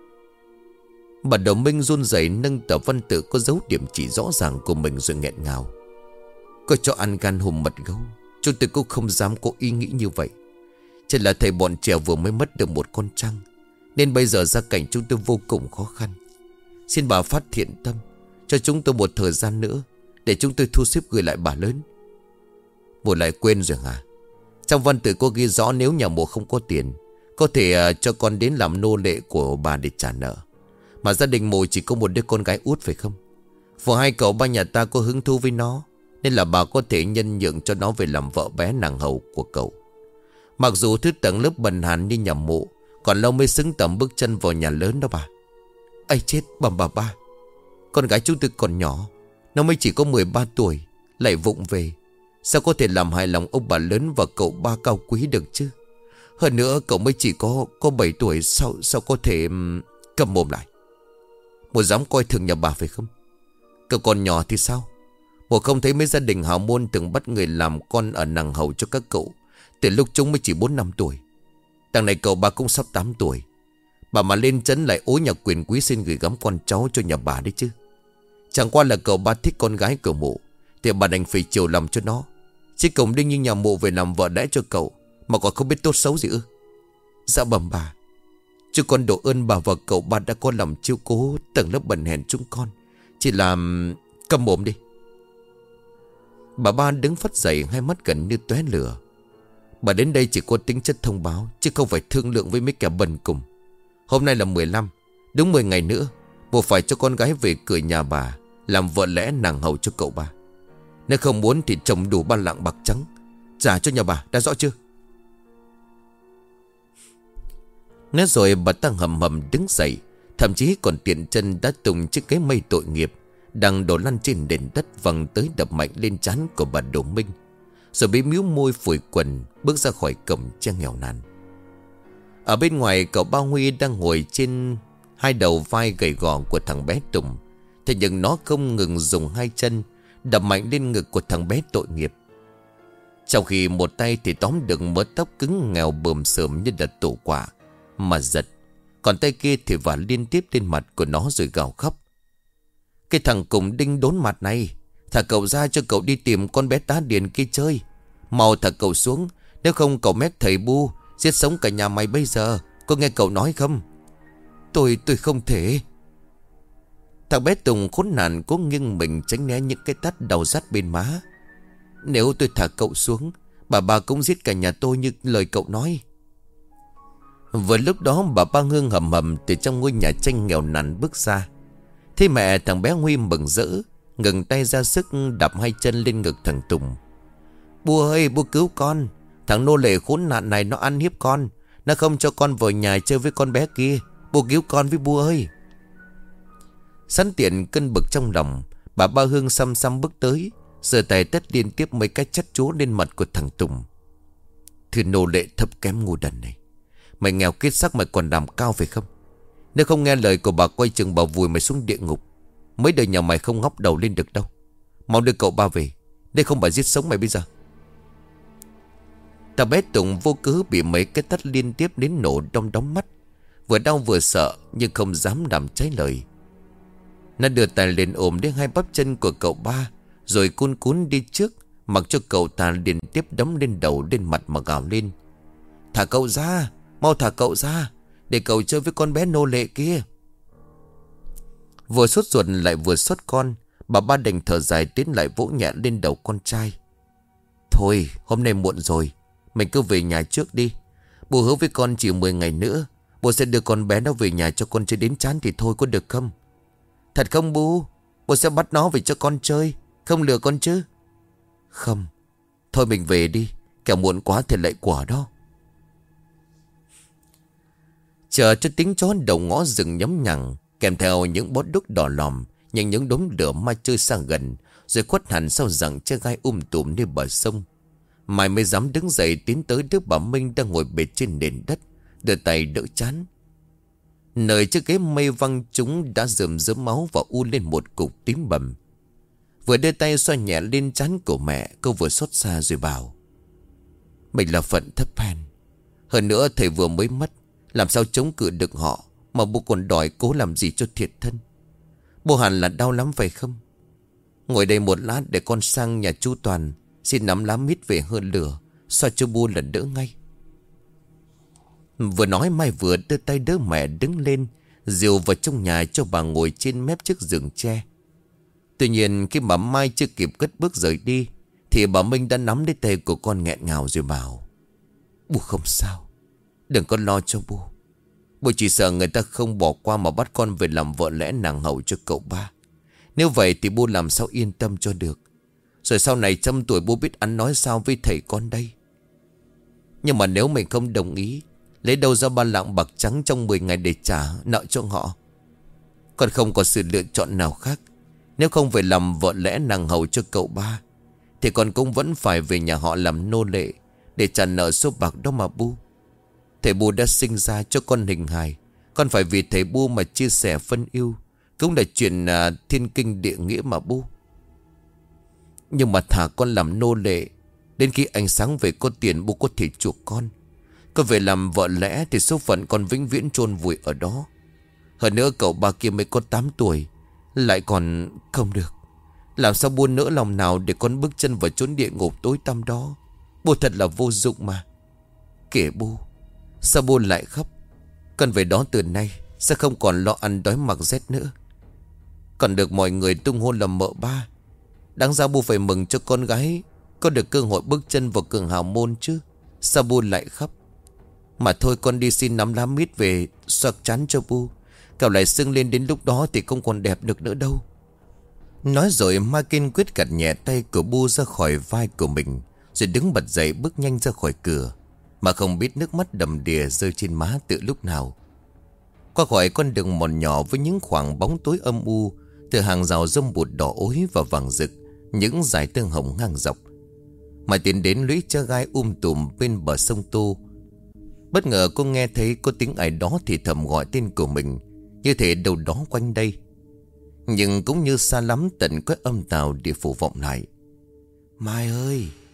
Bà Đầu Minh run rẩy nâng tờ văn tự có dấu điểm chỉ rõ ràng của mình rồi nghẹn ngào: có cho ăn gan hùm mật gấu, chúng tôi cũng không dám có ý nghĩ như vậy. Chỉ là thầy bọn trẻ vừa mới mất được một con trăng, nên bây giờ gia cảnh chúng tôi vô cùng khó khăn. Xin bà phát thiện tâm, cho chúng tôi một thời gian nữa, để chúng tôi thu xếp gửi lại bà lớn. Mụ lại quên rồi hả? Trong văn tự có ghi rõ nếu nhà mụ không có tiền, có thể uh, cho con đến làm nô lệ của bà để trả nợ. Mà gia đình mụ chỉ có một đứa con gái út phải không? Vừa hai cậu ba nhà ta có hứng thú với nó, nên là bà có thể nhân nhượng cho nó về làm vợ bé nàng hầu của cậu. Mặc dù thứ tầng lớp bần hàn như nhà mụ, còn lâu mới xứng tầm bước chân vào nhà lớn đó bà. Ây chết, bẩm bà ba, con gái chúng tôi còn nhỏ, nó mới chỉ có mười ba tuổi, lại vụng về. Sao có thể làm hài lòng ông bà lớn và cậu ba cao quý được chứ? Hơn nữa cậu mới chỉ có có bảy tuổi, sao sao có thể... Cầm mồm lại. Một dám coi thường nhà bà phải không? Cậu còn nhỏ thì sao? Một không thấy mấy gia đình hào môn từng bắt người làm con ở nàng hầu cho các cậu từ lúc chúng mới chỉ bốn năm tuổi. Đằng này cậu ba cũng sắp tám tuổi. Bà mà lên trấn lại ối nhà quyền quý xin gửi gắm con cháu cho nhà bà đấy chứ. Chẳng qua là cậu ba thích con gái của mụ, thì bà đành phải chiều lòng cho nó. Chứ cổng đinh như nhà mụ về làm vợ đãi cho cậu mà còn không biết tốt xấu gì ư? Dạ bẩm bà, chứ con độ ơn bà và cậu ba đã có lòng chiếu cố tầng lớp bần hèn chúng con. Chỉ là... Câm mồm đi. Bà Ba đứng phắt dậy, hai mắt gần như tóe lửa. Bà đến đây chỉ có tính chất thông báo, chứ không phải thương lượng với mấy kẻ bần cùng. Hôm nay là mười lăm, đúng mười ngày nữa buộc phải cho con gái về cửa nhà bà làm vợ lẽ nàng hầu cho cậu ba. Nếu không muốn thì trồng đủ ba lạng bạc trắng trả cho nhà bà, đã rõ chưa? Nói rồi bà ta hầm hầm đứng dậy, thậm chí còn tiện chân đã tung chiếc ghế mây tội nghiệp đang đổ lăn trên nền đất văng tới đập mạnh lên trán của bà Đỗ Minh, rồi bị miếu môi phủi quần bước ra khỏi cổng che nghèo nàn. Ở bên ngoài, cậu Ba Huy đang ngồi trên hai đầu vai gầy gò của thằng bé Tùng. Thế nhưng nó không ngừng dùng hai chân đập mạnh lên ngực của thằng bé tội nghiệp. Trong khi một tay thì tóm được mớ tóc cứng nghèo bờm sờm như là tổ quả mà giật. Còn tay kia thì vả liên tiếp lên mặt của nó rồi gào khóc. Cái thằng cùng đinh đốn mặt này, thả cậu ra cho cậu đi tìm con bé tá điền kia chơi. Mau thả cậu xuống, nếu không cậu mét thầy Bu giết sống cả nhà mày bây giờ. Có nghe cậu nói không? Tôi, tôi không thể. Thằng bé Tùng khốn nạn cố nghiêng mình tránh né những cái tát đau rát bên má. Nếu tôi thả cậu xuống, bà ba cũng giết cả nhà tôi như lời cậu nói. Vừa lúc đó bà ba Hương hầm hầm từ trong ngôi nhà tranh nghèo nàn bước ra. Thế mẹ thằng bé Huy mừng rỡ, ngừng tay ra sức đạp hai chân lên ngực thằng Tùng. Bu ơi, bu cứu con. Thằng nô lệ khốn nạn này nó ăn hiếp con. Nó không cho con vào nhà chơi với con bé kia. Bu cứu con với bu ơi. Sẵn tiện cân bực trong lòng, bà ba Hương xăm xăm bước tới, giơ tay tát liên tiếp mấy cái chắt chúa lên mặt của thằng Tùng. Thưa nô lệ thấp kém ngu đần này, mày nghèo kiết sắc mày còn làm cao phải không? Nếu không nghe lời của bà, quay chừng bà vùi mày xuống địa ngục. Mấy đời nhà mày không ngóc đầu lên được đâu. Mau đưa cậu ba về, đây không bà giết sống mày bây giờ. Thằng bé Tùng vô cớ bị mấy cái tát liên tiếp đến nổ đom đóm mắt, vừa đau vừa sợ nhưng không dám làm trái lời. Nó đưa tay lên ôm đến hai bắp chân của cậu ba, rồi cun cún đi trước, mặc cho cậu ta liên tiếp đấm lên đầu lên mặt mà gào lên. Thả cậu ra, mau thả cậu ra, để cậu chơi với con bé nô lệ kia. Vừa sốt ruột lại vừa sốt con, bà ba đành thở dài tiến lại vỗ nhẹ lên đầu con trai. Thôi hôm nay muộn rồi, mình cứ về nhà trước đi. Bố hứa với con chỉ mười ngày nữa, bố sẽ đưa con bé nó về nhà cho con chơi đến chán thì thôi, có được không? Thật không bố? Bố sẽ bắt nó về cho con chơi, không lừa con chứ? Không. Thôi mình về đi, kẻo muộn quá thì lại quả đó. Chờ cho tiếng chó đầu ngõ rừng nhấm nhằng, kèm theo những bó đuốc đỏ lòm, nhưng những đống lửa ma chơi xa gần, rồi khuất hẳn sau rằng che gai um tùm nơi bờ sông. Mai mới dám đứng dậy tiến tới đứa bà Minh đang ngồi bệt trên nền đất, đưa tay đỡ chán. Nơi chiếc ghế mây văng chúng đã rườm rớm máu và u lên một cục tím bầm. Vừa đưa tay xoa nhẹ lên trán của mẹ, cô vừa xót xa rồi bảo: mình là phận thấp hèn. Hơn nữa thầy vừa mới mất, làm sao chống cự được họ, mà bố còn đòi cố làm gì cho thiệt thân. Bố hẳn là đau lắm phải không? Ngồi đây một lát để con sang nhà chú Toàn, xin nắm lá mít về hơn lửa, xoa cho bố lần đỡ ngay. Vừa nói Mai vừa đưa tay đỡ mẹ đứng lên, dìu vào trong nhà cho bà ngồi trên mép chiếc giường tre. Tuy nhiên khi mà Mai chưa kịp cất bước rời đi, thì bà Minh đã nắm lấy tay của con nghẹn ngào rồi bảo: bố không sao, đừng có lo cho bố. Bố chỉ sợ người ta không bỏ qua mà bắt con về làm vợ lẽ nàng hậu cho cậu ba. Nếu vậy thì bố làm sao yên tâm cho được. Rồi sau này trăm tuổi bố biết ăn nói sao với thầy con đây. Nhưng mà nếu mình không đồng ý, lấy đâu ra ba lạng bạc trắng trong mười ngày để trả nợ cho họ. Con không có sự lựa chọn nào khác. Nếu không về làm vợ lẽ nàng hầu cho cậu ba, thì con cũng vẫn phải về nhà họ làm nô lệ để trả nợ số bạc đó mà bu. Thầy Bu đã sinh ra cho con hình hài, con phải vì thầy Bu mà chia sẻ phân yêu, cũng là chuyện à, thiên kinh địa nghĩa mà bu. Nhưng mà thả con làm nô lệ, đến khi ánh sáng về có tiền bố có thể chuộc con. Con về làm vợ lẽ thì số phận con vĩnh viễn chôn vùi ở đó. Hơn nữa cậu ba kia mới có tám tuổi, lại còn không được. Làm sao buôn nỡ lòng nào để con bước chân vào chốn địa ngục tối tăm đó. Bố thật là vô dụng mà. Kể bố, sao bố lại khóc? Con về đó từ nay sẽ không còn lo ăn đói mặc rét nữa. Còn được mọi người tung hôn làm mợ ba. Đáng ra bố phải mừng cho con gái có được cơ hội bước chân vào cường hào môn chứ. Sao bố lại khóc? Mà thôi con đi xin nắm lá mít về xoạc chán cho bu. Cậu lại sưng lên đến lúc đó thì không còn đẹp được nữa đâu. Nói rồi Ma kiên quyết gạt nhẹ tay của bu ra khỏi vai của mình, rồi đứng bật dậy bước nhanh ra khỏi cửa, mà không biết nước mắt đầm đìa rơi trên má từ lúc nào. Qua khỏi con đường mòn nhỏ với những khoảng bóng tối âm u, từ hàng rào râm bụt đỏ ối và vàng rực, những dải tương hồng ngang dọc, mà tiến đến lũy cha gai um tùm bên bờ sông Tô. Bất ngờ cô nghe thấy có tiếng ai đó thì thầm gọi tên của mình, như thể đâu đó quanh đây, nhưng cũng như xa lắm tận có âm tào địa phủ vọng lại: Mai ơi,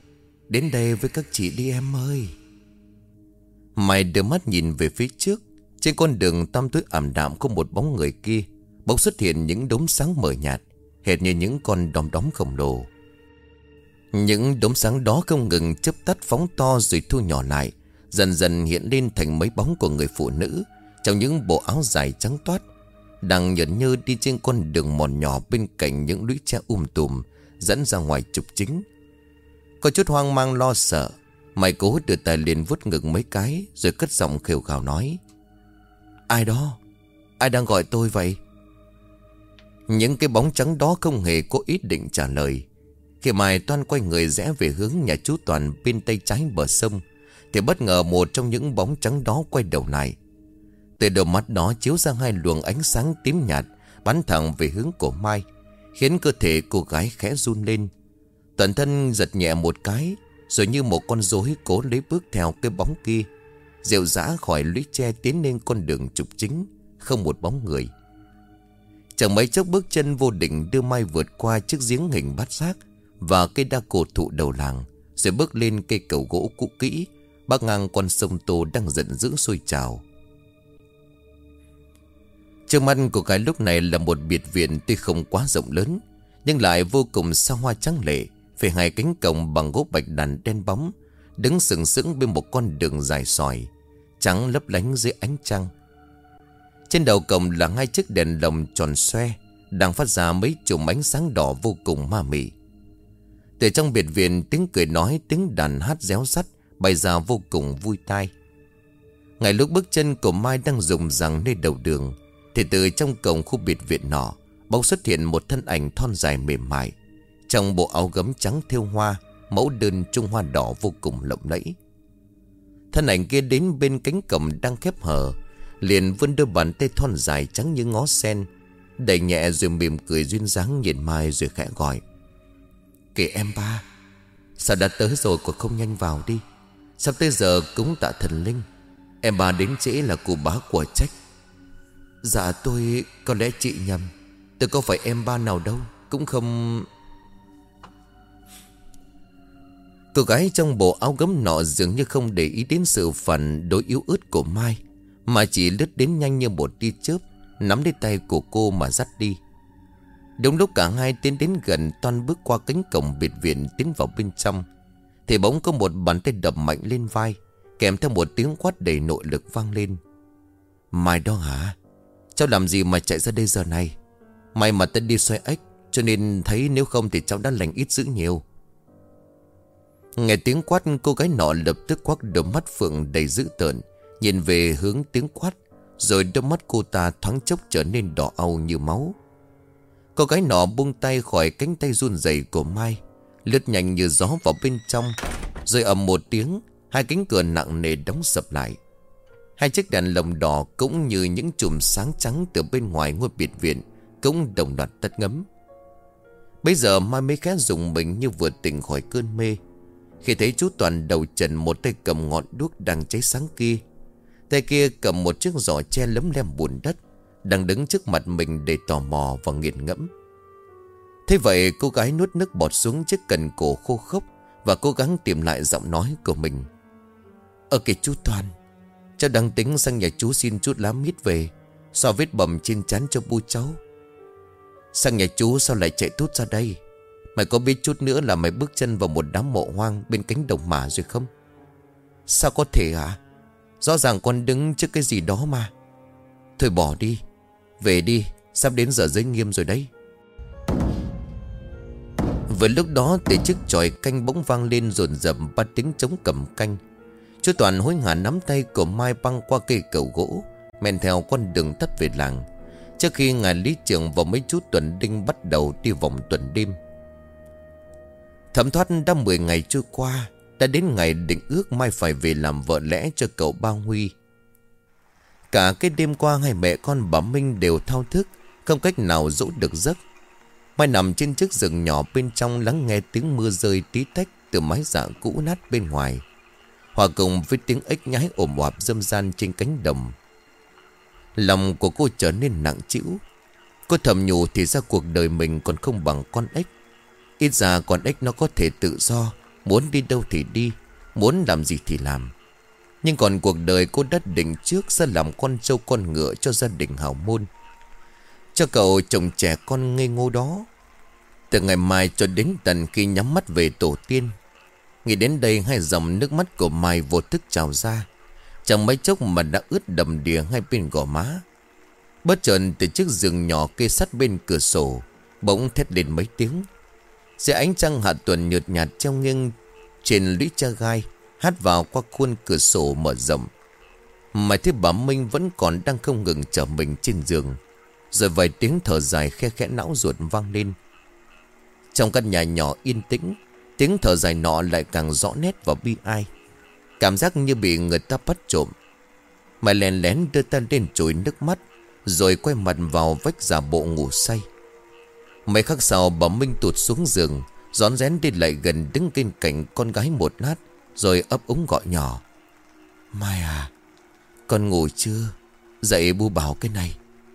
Đến đây với các chị đi em ơi. Mai đưa mắt nhìn về phía trước. Trên con đường tăm tối ảm đạm có một bóng người kia. Bỗng xuất hiện những đốm sáng mờ nhạt, hệt như những con đom đóm khổng lồ. Những đốm sáng đó không ngừng chớp tắt phóng to rồi thu nhỏ lại, dần dần hiện lên thành mấy bóng của người phụ nữ trong những bộ áo dài trắng toát, đang nhẫn nhơ đi trên con đường mòn nhỏ bên cạnh những lũy tre um tùm dẫn ra ngoài trục chính. Có chút hoang mang lo sợ, Mai cố đưa tay liền vuốt ngực mấy cái rồi cất giọng khều khào nói: Ai đó? Ai đang gọi tôi vậy? Những cái bóng trắng đó không hề có ý định trả lời. Khi Mai toan quay người rẽ về hướng nhà chú Toàn bên tay trái bờ sông, thì bất ngờ một trong những bóng trắng đó quay đầu lại. Từ đôi mắt đó chiếu ra hai luồng ánh sáng tím nhạt bắn thẳng về hướng của Mai, khiến cơ thể cô gái khẽ run lên. Toàn thân giật nhẹ một cái, rồi như một con rối cố lấy bước theo cái bóng kia, dịu dã khỏi lũy tre tiến lên con đường trục chính, không một bóng người. Chẳng mấy chốc bước chân vô định đưa Mai vượt qua chiếc giếng hình bát giác và cây đa cổ thụ đầu làng, rồi bước lên cây cầu gỗ cũ kỹ bắc ngang con sông Tô đang giận dữ sôi trào. Trước mắt của cái lúc này là một biệt viện tuy không quá rộng lớn, nhưng lại vô cùng xa hoa trắng lệ, về hai cánh cổng bằng gỗ bạch đàn đen bóng, đứng sừng sững bên một con đường dài sỏi trắng lấp lánh dưới ánh trăng. Trên đầu cổng là hai chiếc đèn lồng tròn xoe đang phát ra mấy chùm ánh sáng đỏ vô cùng ma mị. Từ trong biệt viện, tiếng cười nói, tiếng đàn hát réo rắt bay ra vô cùng vui tai. Ngay lúc bước chân của Mai đang rùng rằng nơi đầu đường, thì từ trong cổng khu biệt viện nọ bỗng xuất hiện một thân ảnh thon dài mềm mại, trong bộ áo gấm trắng thêu hoa, mẫu đơn trung hoa đỏ vô cùng lộng lẫy. Thân ảnh kia đến bên cánh cổng đang khép hờ, liền vươn đôi bàn tay thon dài trắng như ngó sen, đẩy nhẹ rồi mỉm cười duyên dáng nhìn Mai rồi khẽ gọi: Kìa em ba, sao đã tới rồi còn không nhanh vào đi? Sắp tới giờ cúng tạ thần linh, em ba đến trễ là cụ bá của trách. Dạ tôi, có lẽ chị nhầm, tôi có phải em ba nào đâu, cũng không... Cô gái trong bộ áo gấm nọ dường như không để ý đến sự phản đối yếu ớt của Mai, mà chỉ lướt đến nhanh như một tia chớp, nắm lấy tay của cô mà dắt đi. Đúng lúc cả hai tiến đến gần, toan bước qua cánh cổng biệt viện tiến vào bên trong, thì bỗng có một bàn tay đập mạnh lên vai, kèm theo một tiếng quát đầy nội lực vang lên: Mai đó hả? Cháu làm gì mà chạy ra đây giờ này? May mà ta đi xoay ếch, cho nên thấy, nếu không thì cháu đã lành ít dữ nhiều. Nghe tiếng quát, cô gái nọ lập tức quắc đôi mắt phượng đầy dữ tợn nhìn về hướng tiếng quát, rồi đôi mắt cô ta thoáng chốc trở nên đỏ au như máu. Cô gái nọ buông tay khỏi cánh tay run rẩy của Mai, lướt nhanh như gió vào bên trong, rồi ầm một tiếng, hai cánh cửa nặng nề đóng sập lại. Hai chiếc đèn lồng đỏ cũng như những chùm sáng trắng từ bên ngoài ngôi biệt viện cũng đồng loạt tắt ngấm. Bây giờ Mai mới khẽ rùng mình như vừa tỉnh khỏi cơn mê, khi thấy chú Toàn đầu trần, một tay cầm ngọn đuốc đang cháy sáng kia, tay kia cầm một chiếc giỏ tre lấm lem bùn đất, đang đứng trước mặt mình để tò mò và nghiền ngẫm. Thế vậy cô gái nuốt nước bọt xuống chiếc cần cổ khô khốc và cố gắng tìm lại giọng nói của mình: Ờ kìa chú Toàn, cháu đang tính sang nhà chú xin chút lá mít về xoa vết bầm trên trán cho bu cháu. Sang nhà chú sao lại chạy tút ra đây? Mày có biết chút nữa là mày bước chân vào một đám mộ hoang bên cánh đồng mả rồi không? Sao có thể hả? Rõ ràng con đứng trước cái gì đó mà. Thôi bỏ đi, về đi, sắp đến giờ giới nghiêm rồi đấy. Vừa lúc đó từ chiếc chòi canh bỗng vang lên dồn dập ba tiếng trống cầm canh. Chú Toàn hối hả nắm tay của Mai băng qua cây cầu gỗ, men theo con đường tắt về làng, trước khi ngài lý trưởng và mấy chú tuần đinh bắt đầu đi vòng tuần đêm. Thấm thoát đã mười ngày trôi qua, đã đến ngày định ước Mai phải về làm vợ lẽ cho cậu Ba Huy. Cả cái đêm qua hai mẹ con bà Minh đều thao thức, không cách nào dỗ được giấc. Mai nằm trên chiếc giường nhỏ bên trong, lắng nghe tiếng mưa rơi tí tách từ mái dạ cũ nát bên ngoài, hòa cùng với tiếng ếch nhái ồm oạp râm ran trên cánh đồng. Lòng của cô trở nên nặng trĩu. Cô thầm nhủ thì ra cuộc đời mình còn không bằng con ếch. Ít ra con ếch nó có thể tự do, Muốn đi đâu thì đi, muốn làm gì thì làm. Nhưng còn cuộc đời cô đã định trước sẽ làm con trâu con ngựa cho gia đình hào môn, cho cậu chồng trẻ con ngây ngô đó. Từ ngày mai cho đến tận khi nhắm mắt về tổ tiên, nghĩ đến đây hai dòng nước mắt của Mai vô thức trào ra. Chẳng mấy chốc mà đã ướt đầm đìa hai bên gò má. Bất chợt từ chiếc giường nhỏ kê sát bên cửa sổ bỗng thét lên mấy tiếng. Dưới ánh trăng hạ tuần nhợt nhạt treo nghiêng trên lũy tre gai, hát vào qua khuôn cửa sổ mở rộng. Mai thấy bà Minh vẫn còn đang không ngừng trở mình trên giường. Rồi vài tiếng thở dài khe khẽ não ruột vang lên. Trong căn nhà nhỏ yên tĩnh, tiếng thở dài nọ lại càng rõ nét và bi ai. Cảm giác như bị người ta bắt trộm. Mai lén lén đưa tay lên chùi nước mắt, rồi quay mặt vào vách giả bộ ngủ say. Mấy khắc sau bà Minh tụt xuống giường, rón rén đi lại gần đứng bên cạnh con gái một lát, rồi ấp úng gọi nhỏ: Mai à, con ngủ chưa? Dậy bu bảo cái này.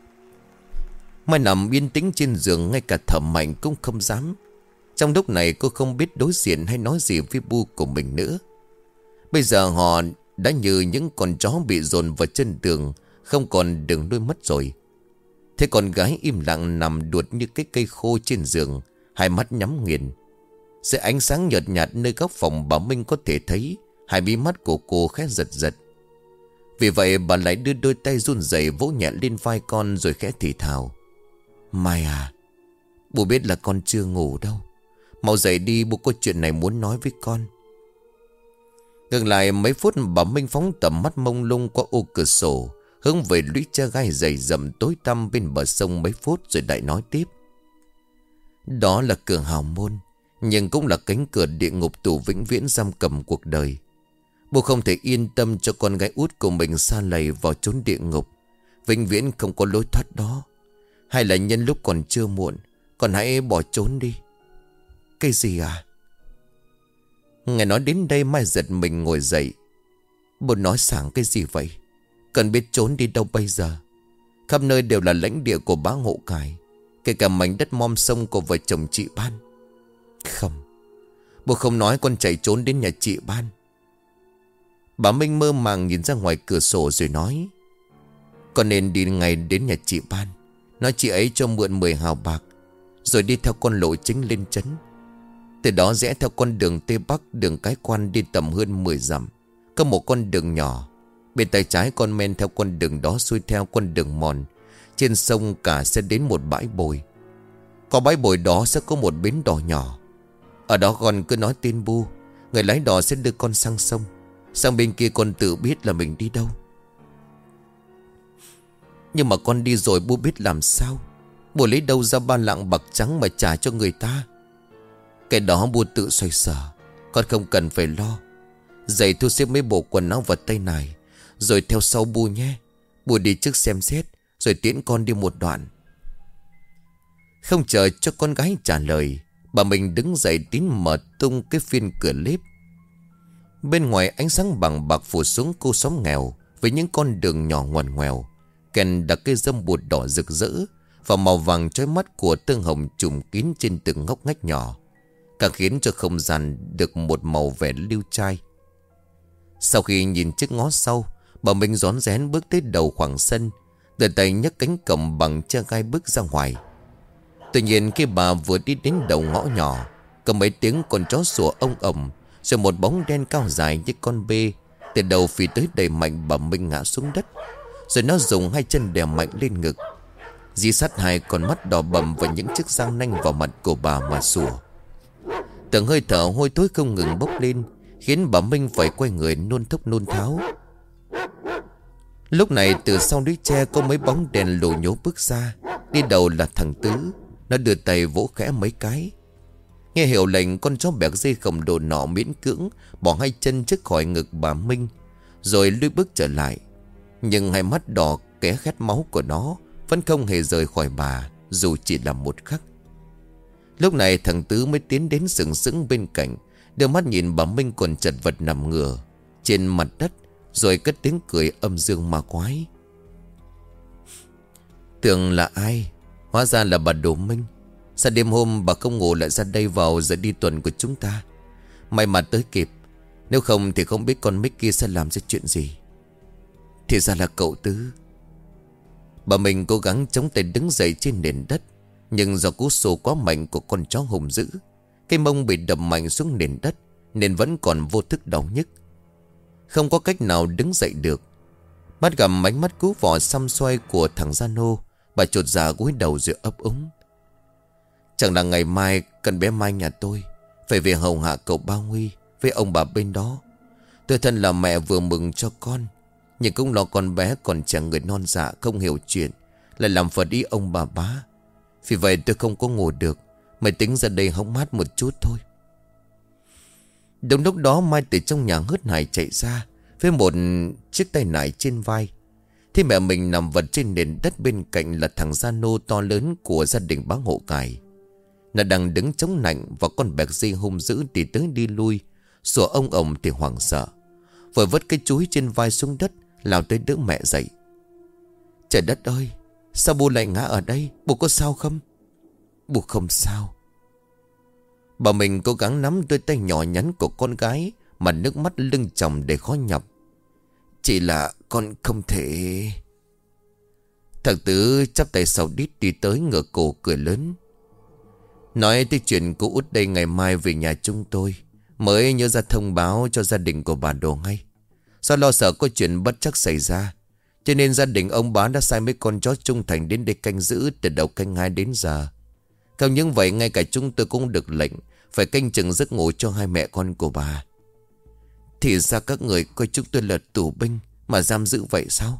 Mai nằm yên tĩnh trên giường, ngay cả thở mạnh cũng không dám. Trong lúc này cô không biết đối diện hay nói gì với bu của mình nữa. Bây giờ họ đã như những con chó bị dồn vào chân tường, không còn đường đuôi mất rồi. Thế con gái im lặng nằm đuột như cái cây khô trên giường, hai mắt nhắm nghiền. Dưới ánh sáng nhợt nhạt nơi góc phòng, bà Minh có thể thấy hai mí mắt của cô khẽ giật giật. Vì vậy bà lại đưa đôi tay run rẩy vỗ nhẹ lên vai con, rồi khẽ thì thào: Mai à, bố biết là con chưa ngủ đâu. Mau dậy đi, bố có chuyện này muốn nói với con. Ngừng lại mấy phút, bà Minh phóng tầm mắt mông lung qua ô cửa sổ, hướng về lũy tre gai dày dầm tối tăm bên bờ sông mấy phút, rồi lại nói tiếp: Đó là cửa hào môn, nhưng cũng là cánh cửa địa ngục tù vĩnh viễn giam cầm cuộc đời. Bố không thể yên tâm cho con gái út của mình sa lầy vào chốn địa ngục, vĩnh viễn không có lối thoát đó. Hay là nhân lúc còn chưa muộn, con hãy bỏ trốn đi. Cái gì à? Nghe nói đến đây Mai giật mình ngồi dậy. Bố nói sảng cái gì vậy? Cần biết trốn đi đâu bây giờ? Khắp nơi đều là lãnh địa của bá Hộ Cải, kể cả mảnh đất mom sông của vợ chồng chị Ban. Không, bố không nói con chạy trốn đến nhà chị Ban. Bà Minh mơ màng nhìn ra ngoài cửa sổ rồi nói: Con nên đi ngay đến nhà chị Ban, nói chị ấy cho mượn mười hào bạc, rồi đi theo con lộ chính lên trấn. Từ đó rẽ theo con đường Tây Bắc, đường Cái Quan đi tầm hơn mười dặm. Có một con đường nhỏ, bên tay trái con men theo con đường đó xuôi theo con đường mòn. Trên sông cả sẽ đến một bãi bồi. Có bãi bồi đó sẽ có một bến đò nhỏ. Ở đó con cứ nói tên Bu, người lái đò sẽ đưa con sang sông. Sang bên kia con tự biết là mình đi đâu. Nhưng mà con đi rồi Bu biết làm sao? Bu lấy đâu ra ba lạng bạc trắng mà trả cho người ta? Cái đó Bu tự xoay sở, con không cần phải lo. Dậy thu xếp mấy bộ quần áo vật tay này, rồi theo sau Bu nhé. Bu đi trước xem xét, rồi tiễn con đi một đoạn. Không chờ cho con gái trả lời, bà mình đứng dậy tín mở tung cái phiên cửa lếp. Bên ngoài ánh sáng bằng bạc phủ xuống cô xóm nghèo, với những con đường nhỏ ngoằn ngoèo, kèn đặt cây dâm bụt đỏ rực rỡ và màu vàng chói mắt của tương hồng trùm kín trên từng ngóc ngách nhỏ, càng khiến cho không gian được một màu vẻ lưu trai. Sau khi nhìn chiếc ngó sau, bà Minh rón rén bước tới đầu khoảng sân, đưa tay nhấc cánh cổng bằng tre gai bước ra ngoài. Tuy nhiên khi bà vừa đi đến đầu ngõ nhỏ, có mấy tiếng con chó sủa ông ổng, rồi một bóng đen cao dài như con bê từ đầu phi tới đẩy mạnh bà Minh ngã xuống đất. Rồi nó dùng hai chân đè mạnh lên ngực, dí sát hai con mắt đỏ bầm và những chiếc răng nanh vào mặt của bà mà sủa. Từng hơi thở hôi thối không ngừng bốc lên, khiến bà Minh phải quay người nôn thốc nôn tháo. Lúc này từ sau lũy tre có mấy bóng đèn lồ nhố bước ra. Đi đầu là thằng Tứ. Nó đưa tay vỗ khẽ mấy cái. Nghe hiệu lệnh, con chó bẹt dây khổng lồ nọ miễn cưỡng bỏ hai chân trước khỏi ngực bà Minh, rồi lùi bước trở lại. Nhưng hai mắt đỏ ké khét máu của nó vẫn không hề rời khỏi bà, dù chỉ là một khắc. Lúc này thằng Tứ mới tiến đến sừng sững bên cạnh, đưa mắt nhìn bà Minh còn chật vật nằm ngửa trên mặt đất, rồi cất tiếng cười âm dương ma quái. Tưởng là ai? Hóa ra là bà Đồ Minh. Sao đêm hôm bà không ngủ lại ra đây vào giờ đi tuần của chúng ta? May mà tới kịp. Nếu không thì không biết con Mickey sẽ làm ra chuyện gì. Thì ra là cậu Tứ. Bà mình cố gắng chống tay đứng dậy trên nền đất. Nhưng do cú xô quá mạnh của con chó hùng dữ, cái mông bị đập mạnh xuống nền đất, nên vẫn còn vô thức đau nhức. Không có cách nào đứng dậy được. Bắt gặp ánh mắt cứu vỏ xăm xoay của thằng Gia Nô, bà chột dạ cúi đầu rồi ấp úng. Chẳng là ngày mai cần bé Mai nhà tôi phải về hầu hạ cậu Ba Huy với ông bà bên đó. Tôi thân là mẹ vừa mừng cho con, nhưng cũng lo con bé còn trẻ người non dạ không hiểu chuyện, lại làm phật ý ông bà bá. Vì vậy tôi không có ngủ được, mới tính ra đây hóng mát một chút thôi. Đúng lúc đó Mai từ trong nhà hớt hải chạy ra với một chiếc tay nải trên vai. Thế mẹ mình nằm vật trên nền đất, bên cạnh là thằng Gia Nô to lớn của gia đình bá Hộ Cải. Nó đang đứng chống nạnh, và con bẹc di hung dữ đi tới đi lui, sủa ông ổng thì hoảng sợ, vội vứt cái chúi trên vai xuống đất, lao tới đỡ mẹ dậy. Trời đất ơi, sao bố lại ngã ở đây? Bố có sao không? Bố không sao. Bà mình cố gắng nắm đôi tay nhỏ nhắn của con gái, mà nước mắt lưng tròng để khó nhọc. Chỉ là con không thể... Thằng Tứ chắp tay sau đít đi tới, ngửa cổ cười lớn. Nói tới chuyện cô út đây ngày mai về nhà chúng tôi, mới nhớ ra thông báo cho gia đình của bà Đồ ngay. Do lo sợ có chuyện bất trắc xảy ra, cho nên gia đình ông bá đã sai mấy con chó trung thành đến đây canh giữ từ đầu canh hai đến giờ. Không những vậy, ngay cả chúng tôi cũng được lệnh phải canh chừng giấc ngủ cho hai mẹ con của bà. Thì ra các người coi chúng tôi là tù binh mà giam giữ vậy sao?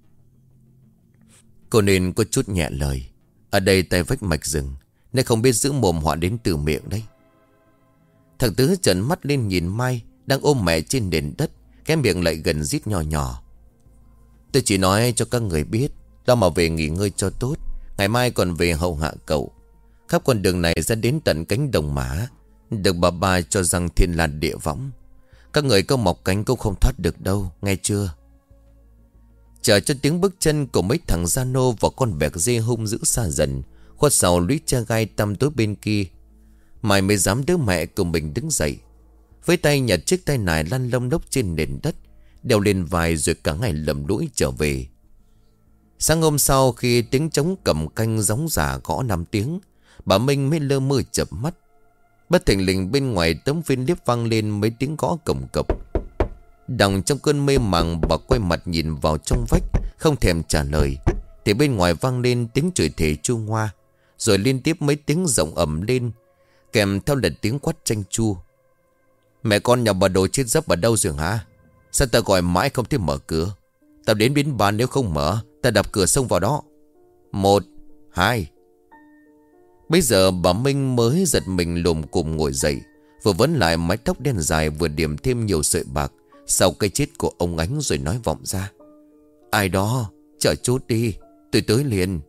Cô nên có chút nhẹ lời. Ở đây tay vách mạch rừng, nên không biết giữ mồm họa đến từ miệng đấy. Thằng Tứ trợn mắt lên nhìn Mai đang ôm mẹ trên nền đất, cái miệng lại gần rít nhỏ nhỏ. Tôi chỉ nói cho các người biết, lo mà về nghỉ ngơi cho tốt, ngày mai còn về hầu hạ cậu. Khắp con đường này ra đến tận cánh đồng mã, được bà ba cho rằng thiên là địa võng. Các người có mọc cánh cũng không thoát được đâu, nghe chưa? Chờ cho tiếng bước chân của mấy thằng Gia Nô và con bẹc dê hung dữ xa dần, khuất sau lũy tre gai tăm tối bên kia, Mai mới dám đứa mẹ của mình đứng dậy. Với tay nhặt chiếc tay nải lăn lông lốc trên nền đất, đeo lên vai, rồi cả ngày lầm lũi trở về. Sáng hôm sau, khi tiếng trống cầm canh gióng giả gõ năm tiếng, bà Minh mới lơ mơ chợp mắt. Bất thình lình bên ngoài tấm phên liếp vang lên mấy tiếng gõ cồng cộc. Đằng trong cơn mê màng, bà quay mặt nhìn vào trong vách, không thèm trả lời, thì bên ngoài vang lên tiếng chửi thề chua ngoa, rồi liên tiếp mấy tiếng rộng ầm lên, kèm theo là tiếng quát chanh chua. Mẹ con nhà bà Đồ chết dấp ở đâu rồi hả? Sao ta gọi mãi không thấy mở cửa? Tao đến biến bàn, nếu không mở ta đập cửa xông vào đó. Một, hai. Bây giờ bà Minh mới giật mình lùm cùm ngồi dậy, vừa vấn lại mái tóc đen dài, vừa điểm thêm nhiều sợi bạc sau cái chết của ông Ánh, rồi nói vọng ra. Ai đó, chờ chút đi, tôi tới liền.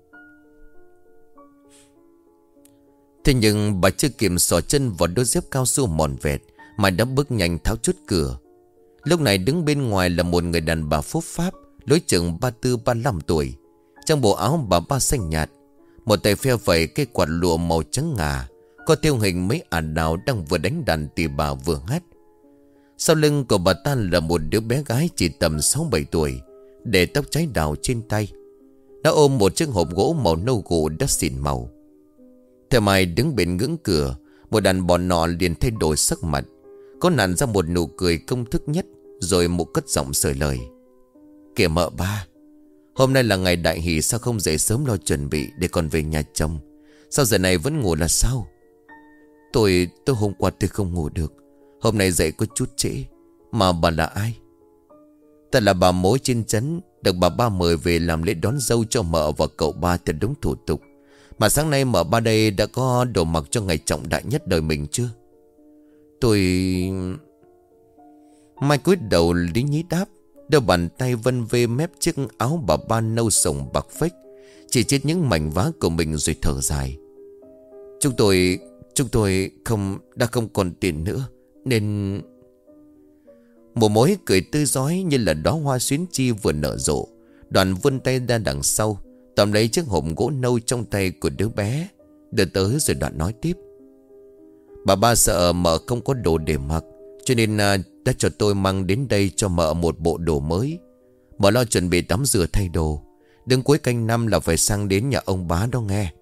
Thế nhưng bà chưa kịp xỏ chân vào đôi dép cao su mòn vẹt mà đã bước nhanh tháo chốt cửa. Lúc này đứng bên ngoài là một người đàn bà phúc pháp, lối chừng ba tư ba lăm tuổi, trong bộ áo bà ba xanh nhạt, một tay phe phẩy cây quạt lụa màu trắng ngà, có tiêu hình mấy ả đào đang vừa đánh đàn tỳ bà vừa hát. Sau lưng của bà ta là một đứa bé gái chỉ tầm sáu bảy tuổi, để tóc trái đào trên tay. Nó ôm một chiếc hộp gỗ màu nâu gỗ đất xỉn màu. Theo Mai đứng bên ngưỡng cửa, một đàn bò nọ liền thay đổi sắc mặt, có nặn ra một nụ cười công thức nhất, rồi một cất giọng sởi lời. Kìa mợ ba, hôm nay là ngày đại hỷ, sao không dậy sớm lo chuẩn bị để còn về nhà chồng? Sao giờ này vẫn ngủ là sao? Tôi, tôi hôm qua tôi không ngủ được, hôm nay dậy có chút trễ. Mà bà là ai? Ta là bà mối trên trấn, được bà ba mời về làm lễ đón dâu cho mợ và cậu ba theo đúng thủ tục. Mà sáng nay mợ ba đây đã có đồ mặc cho ngày trọng đại nhất đời mình chưa? Tôi... Mai cúi đầu lý nhí đáp, đôi bàn tay vân vê mép chiếc áo bà ba nâu sồng bạc phách, chỉ chết những mảnh vá của mình rồi thở dài. Chúng tôi... Chúng tôi không... đã không còn tiền nữa, nên... Một mối cười tươi rói như là đóa hoa xuyến chi vừa nở rộ. Đoàn vươn tay ra đằng sau, tóm lấy chiếc hộp gỗ nâu trong tay của đứa bé, đưa tới rồi đoạn nói tiếp. Bà ba sợ mợ không có đồ để mặc, cho nên à, đã cho tôi mang đến đây cho mợ một bộ đồ mới. Mợ lo chuẩn bị tắm rửa thay đồ. Đến cuối canh năm là phải sang đến nhà ông bá đó nghe.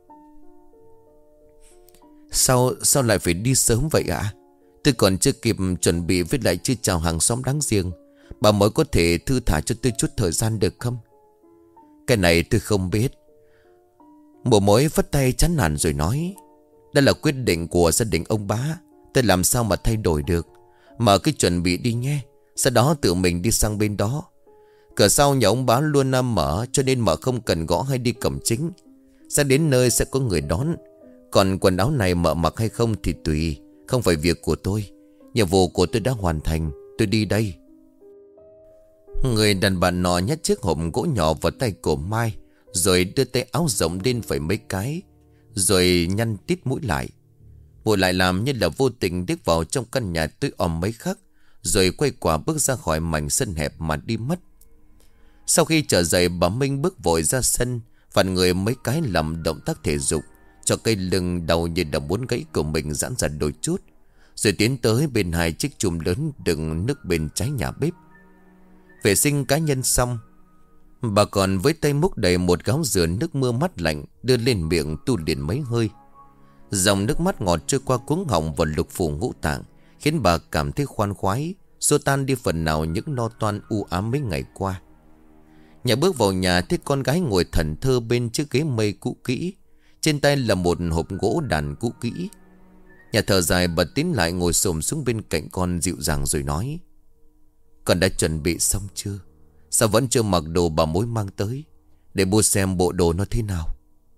Sao sao lại phải đi sớm vậy ạ? Tôi còn chưa kịp chuẩn bị, với lại chưa chào hàng xóm đáng riêng. Bà mới có thể thư thả cho tôi chút thời gian được không? Cái này tôi không biết. Bộ mối phất tay chán nản rồi nói: đây là quyết định của gia đình ông bá, tôi làm sao mà thay đổi được. Mà cứ chuẩn bị đi nhé, sau đó tự mình đi sang bên đó. Cửa sau nhà ông bá luôn mở, cho nên mở không cần gõ hay đi cổng chính. Ra đến nơi sẽ có người đón. Còn quần áo này mợ mặc hay không thì tùy, không phải việc của tôi. Nhiệm vụ của tôi đã hoàn thành, tôi đi đây. Người đàn bà nọ nhét chiếc hộp gỗ nhỏ vào tay của Mai, rồi đưa tay áo rộng lên phải mấy cái, rồi nhăn tít mũi lại. Mũi lại làm như là vô tình điếc vào trong căn nhà tối om mấy khắc, rồi quay quả bước ra khỏi mảnh sân hẹp mà đi mất. Sau khi trở dậy, bà Minh bước vội ra sân, vặn người mấy cái làm động tác thể dục, cho cây lưng đau như đã muốn gãy của mình giãn ra đôi chút, rồi tiến tới bên hai chiếc chum lớn đựng nước bên trái nhà bếp. Vệ sinh cá nhân xong, bà còn với tay múc đầy một gáo dừa nước mưa mát lạnh, đưa lên miệng tu liền mấy hơi. Dòng nước mắt ngọt trôi qua cuống họng và lục phủ ngũ tạng, khiến bà cảm thấy khoan khoái, xua tan đi phần nào những lo toan u ám mấy ngày qua. Nhà bước vào nhà thấy con gái ngồi thẫn thơ bên chiếc ghế mây cũ kỹ, trên tay là một hộp gỗ đàn cũ kỹ. Nhà thở dài, bà tiến lại ngồi xổm xuống bên cạnh con dịu dàng rồi nói: con đã chuẩn bị xong chưa? Sao vẫn chưa mặc đồ bà mối mang tới, để bố xem bộ đồ nó thế nào.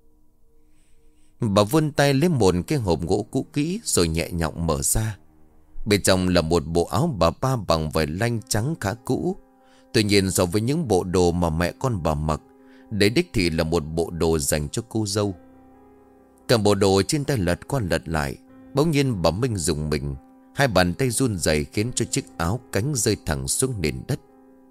Bà vươn tay lấy một cái hộp gỗ cũ kỹ rồi nhẹ nhõm mở ra. Bên trong là một bộ áo bà ba bằng vải lanh trắng khá cũ. Tuy nhiên so với những bộ đồ mà mẹ con bà mặc, đấy đích thị là một bộ đồ dành cho cô dâu. Cầm bộ đồ trên tay lật qua lật lại, bỗng nhiên bà Minh rùng mình. Hai bàn tay run rẩy khiến cho chiếc áo cánh rơi thẳng xuống nền đất.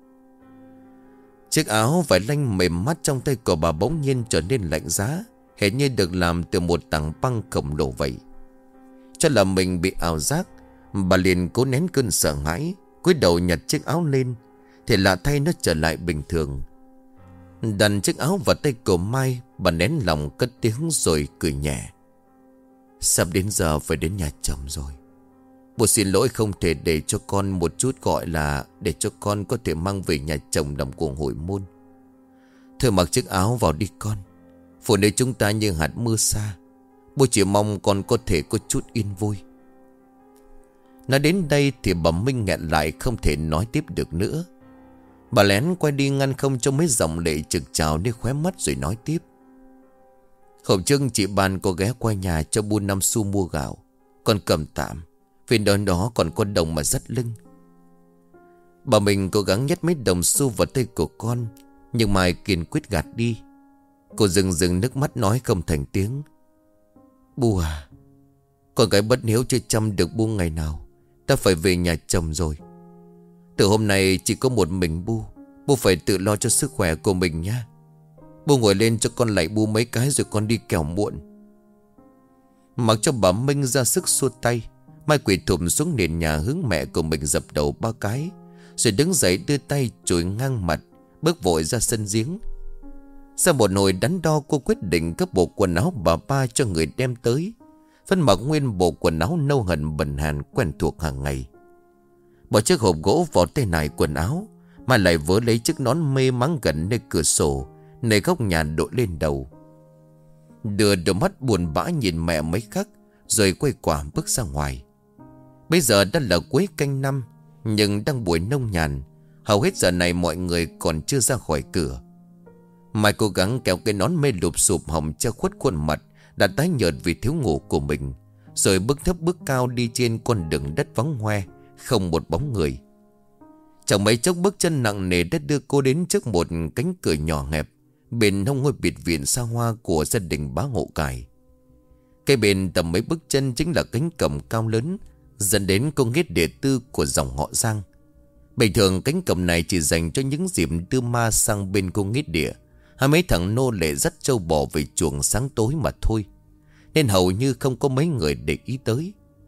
Chiếc áo vải lanh mềm mát trong tay của bà bỗng nhiên trở nên lạnh giá, hệt như được làm từ một tảng băng khổng lồ vậy. Cho là mình bị ảo giác, bà liền cố nén cơn sợ hãi, cúi đầu nhặt chiếc áo lên. Thì lạ thay nó trở lại bình thường. Đặt chiếc áo vào tay của Mai, bà nén lòng cất tiếng rồi cười nhẹ: sắp đến giờ phải đến nhà chồng rồi. Bố xin lỗi không thể để cho con một chút, gọi là để cho con có thể mang về nhà chồng làm của hồi môn. Thôi mặc chiếc áo vào đi con. Phụ nữ chúng ta như hạt mưa xa, bố chỉ mong con có thể có chút yên vui. Nói đến đây thì bà Minh nghẹn lại, không thể nói tiếp được nữa. Bà lén quay đi ngăn không cho mấy dòng lệ trực trào đi khóe mắt rồi nói tiếp: hôm trước chị Ban có ghé qua nhà cho bu năm xu mua gạo, con cầm tạm, vì đó đó còn có đồng mà dắt lưng. Bà mình cố gắng nhét mấy đồng xu vào tay của con, nhưng Mai kiên quyết gạt đi. Cô dừng dừng nước mắt nói không thành tiếng: bu à, con gái bất hiếu chưa chăm được bu ngày nào, ta phải về nhà chồng rồi. Từ hôm nay chỉ có một mình bu, bu phải tự lo cho sức khỏe của mình nha. Bu ngồi lên cho con lạy bu mấy cái rồi con đi kẻo muộn. Mặc cho bà Minh ra sức xua tay, Mai quỳ thụp xuống nền nhà hướng mẹ của mình dập đầu ba cái, rồi đứng dậy đưa tay chùi ngang mặt, bước vội ra sân giếng. Sau một hồi đắn đo, cô quyết định cấp bộ quần áo bà ba cho người đem tới, phân mặc nguyên bộ quần áo nâu hần bẩn hàn quen thuộc hàng ngày. Bỏ chiếc hộp gỗ vào tay nải quần áo, mà lại vớ lấy chiếc nón mê mắng gần nơi cửa sổ, nơi góc nhà đội lên đầu. Đưa đôi mắt buồn bã nhìn mẹ mấy khắc, rồi quay quả bước ra ngoài. Bây giờ đã là cuối canh năm, nhưng đang buổi nông nhàn, hầu hết giờ này mọi người còn chưa ra khỏi cửa. Mai cố gắng kéo cái nón mê lụp sụp hỏng che khuất khuôn mặt đã tái nhợt vì thiếu ngủ của mình, rồi bước thấp bước cao đi trên con đường đất vắng hoe, không một bóng người. Chẳng mấy chốc bước chân nặng nề đã đưa cô đến trước một cánh cửa nhỏ hẹp bên hông ngôi biệt viện xa hoa của gia đình bá Hộ Cải. Cây bên tầm mấy bước chân chính là cánh cổng cao lớn dẫn đến công nghĩa địa tư của dòng họ Giang. Bình thường cánh cổng này chỉ dành cho những dịp đưa ma sang bên công nghĩa địa, hay mấy thằng nô lệ dắt trâu bò về chuồng sáng tối mà thôi, nên hầu như không có mấy người để ý tới.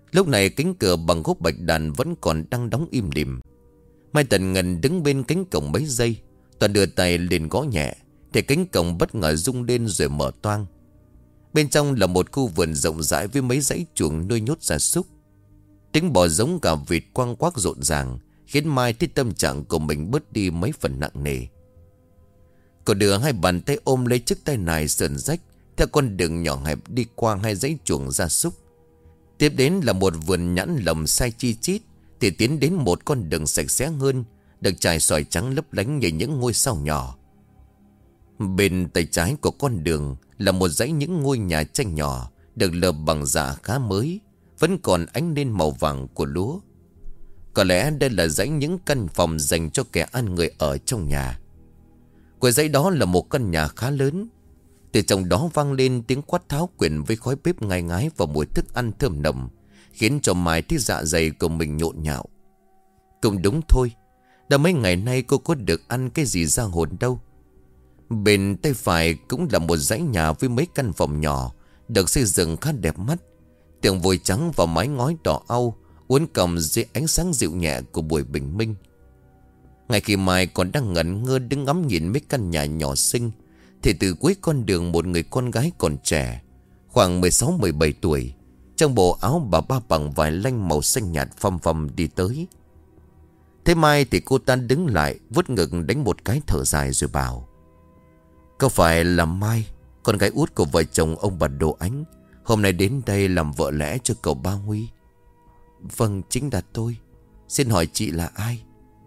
Lúc này cánh cửa bằng gốc bạch đàn vẫn còn đang đóng im lìm. Mai Tần Ngân đứng bên cánh cổng mấy giây, toàn đưa tay lên gõ nhẹ, thì cánh cổng bất ngờ rung lên rồi mở toang. Bên trong là một khu vườn rộng rãi với mấy dãy chuồng nuôi nhốt gia súc. Tiếng bò giống cả vịt quang quác rộn ràng, khiến Mai thấy tâm trạng của mình bớt đi mấy phần nặng nề. Cô đưa hai bàn tay ôm lấy chiếc tay nải sườn rách theo con đường nhỏ hẹp đi qua hai dãy chuồng gia súc. Tiếp đến là một vườn nhãn lồng sai chi chít, thì tiến đến một con đường sạch sẽ hơn, được trải sỏi trắng lấp lánh như những ngôi sao nhỏ. Bên tay trái của con đường là một dãy những ngôi nhà tranh nhỏ, được lợp bằng dạ khá mới, vẫn còn ánh lên màu vàng của lúa. Có lẽ đây là dãy những căn phòng dành cho kẻ ăn người ở trong nhà. Cuối dãy đó là một căn nhà khá lớn. Từ trong đó vang lên tiếng quát tháo quyện với khói bếp ngai ngái và mùi thức ăn thơm nồng, khiến cho Mai thấy dạ dày của mình nhộn nhạo. Cũng đúng thôi, đã mấy ngày nay cô có được ăn cái gì ra hồn đâu. Bên tay phải cũng là một dãy nhà với mấy căn phòng nhỏ, được xây dựng khá đẹp mắt. Tường vôi trắng và mái ngói đỏ au uốn cong dưới ánh sáng dịu nhẹ của buổi bình minh. Ngay khi Mai còn đang ngẩn ngơ đứng ngắm nhìn mấy căn nhà nhỏ xinh, thì từ cuối con đường một người con gái còn trẻ, khoảng mười sáu mười bảy tuổi, trong bộ áo bà ba bằng vải lanh màu xanh nhạt phăm phăm đi tới. Thế Mai thì cô ta đứng lại, vuốt ngực đánh một cái thở dài rồi bảo: "Có phải là Mai, con gái út của vợ chồng ông bà Đồ Ánh, hôm nay đến đây làm vợ lẽ cho cậu Ba Huy?" "Vâng, chính là tôi. Xin hỏi chị là ai?"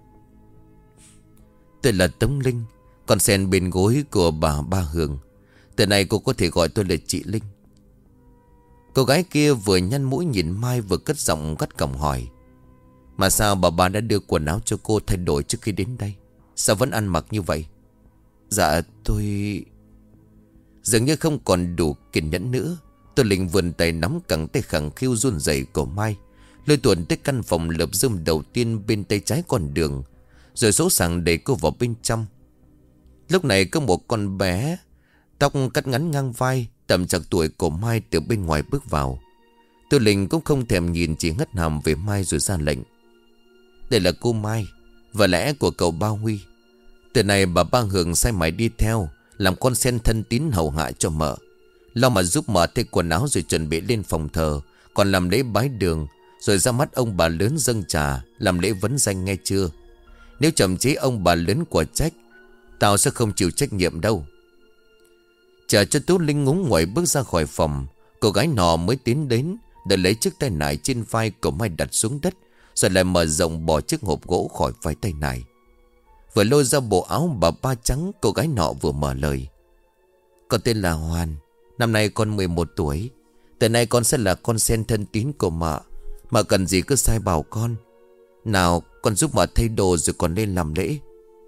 "Tôi là Tống Linh, con sen bên gối của bà Ba Hường. Từ nay cô có thể gọi tôi là chị Linh." Cô gái kia vừa nhăn mũi nhìn Mai vừa cất giọng gắt gỏng hỏi: "Mà sao bà Ba đã đưa quần áo cho cô thay đổi trước khi đến đây? Sao vẫn ăn mặc như vậy?" "Dạ tôi..." Dường như không còn đủ kiên nhẫn nữa, tôi Linh vươn tay nắm cẳng tay khẳng khiu run rẩy của Mai, lôi tuần tới căn phòng lợp rơm đầu tiên bên tay trái con đường, rồi sỗ sàng đẩy cô vào bên trong. Lúc này có một con bé tóc cắt ngắn ngang vai, tầm chạc tuổi của Mai từ bên ngoài bước vào. Tôi Linh cũng không thèm nhìn, chỉ ngất hàm về Mai rồi ra lệnh: "Đây là cô Mai, vợ lẽ của cậu Ba Huy. Từ này bà Ba Hường sai mày đi theo, làm con sen thân tín hầu hạ cho mợ, lo mà giúp mợ thay quần áo rồi chuẩn bị lên phòng thờ, còn làm lễ bái đường, rồi ra mắt ông bà lớn dâng trà, làm lễ vấn danh nghe chưa? Nếu chậm chế ông bà lớn quả trách, tao sẽ không chịu trách nhiệm đâu." Chờ cho Tú Linh ngúng nguẩy bước ra khỏi phòng, cô gái nọ mới tiến đến, để lấy chiếc tay nải trên vai của Mai đặt xuống đất, rồi lại mở rộng bỏ chiếc hộp gỗ khỏi vai tay nải. Vừa lôi ra bộ áo bà ba trắng, cô gái nọ vừa mở lời: "Con tên là Hoàn, năm nay con mười một tuổi. Từ nay con sẽ là con sen thân tín của mợ. Mợ cần gì cứ sai bảo con. Nào con giúp mợ thay đồ rồi còn lên làm lễ."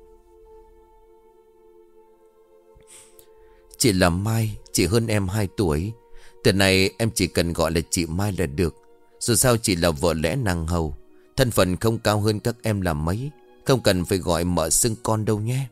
"Chị là Mai, chị hơn em hai tuổi. Từ nay em chỉ cần gọi là chị Mai là được. Dù sao chị là vợ lẽ nàng hầu, thân phận không cao hơn các em là mấy, không cần phải gọi mợ xưng con đâu nhé."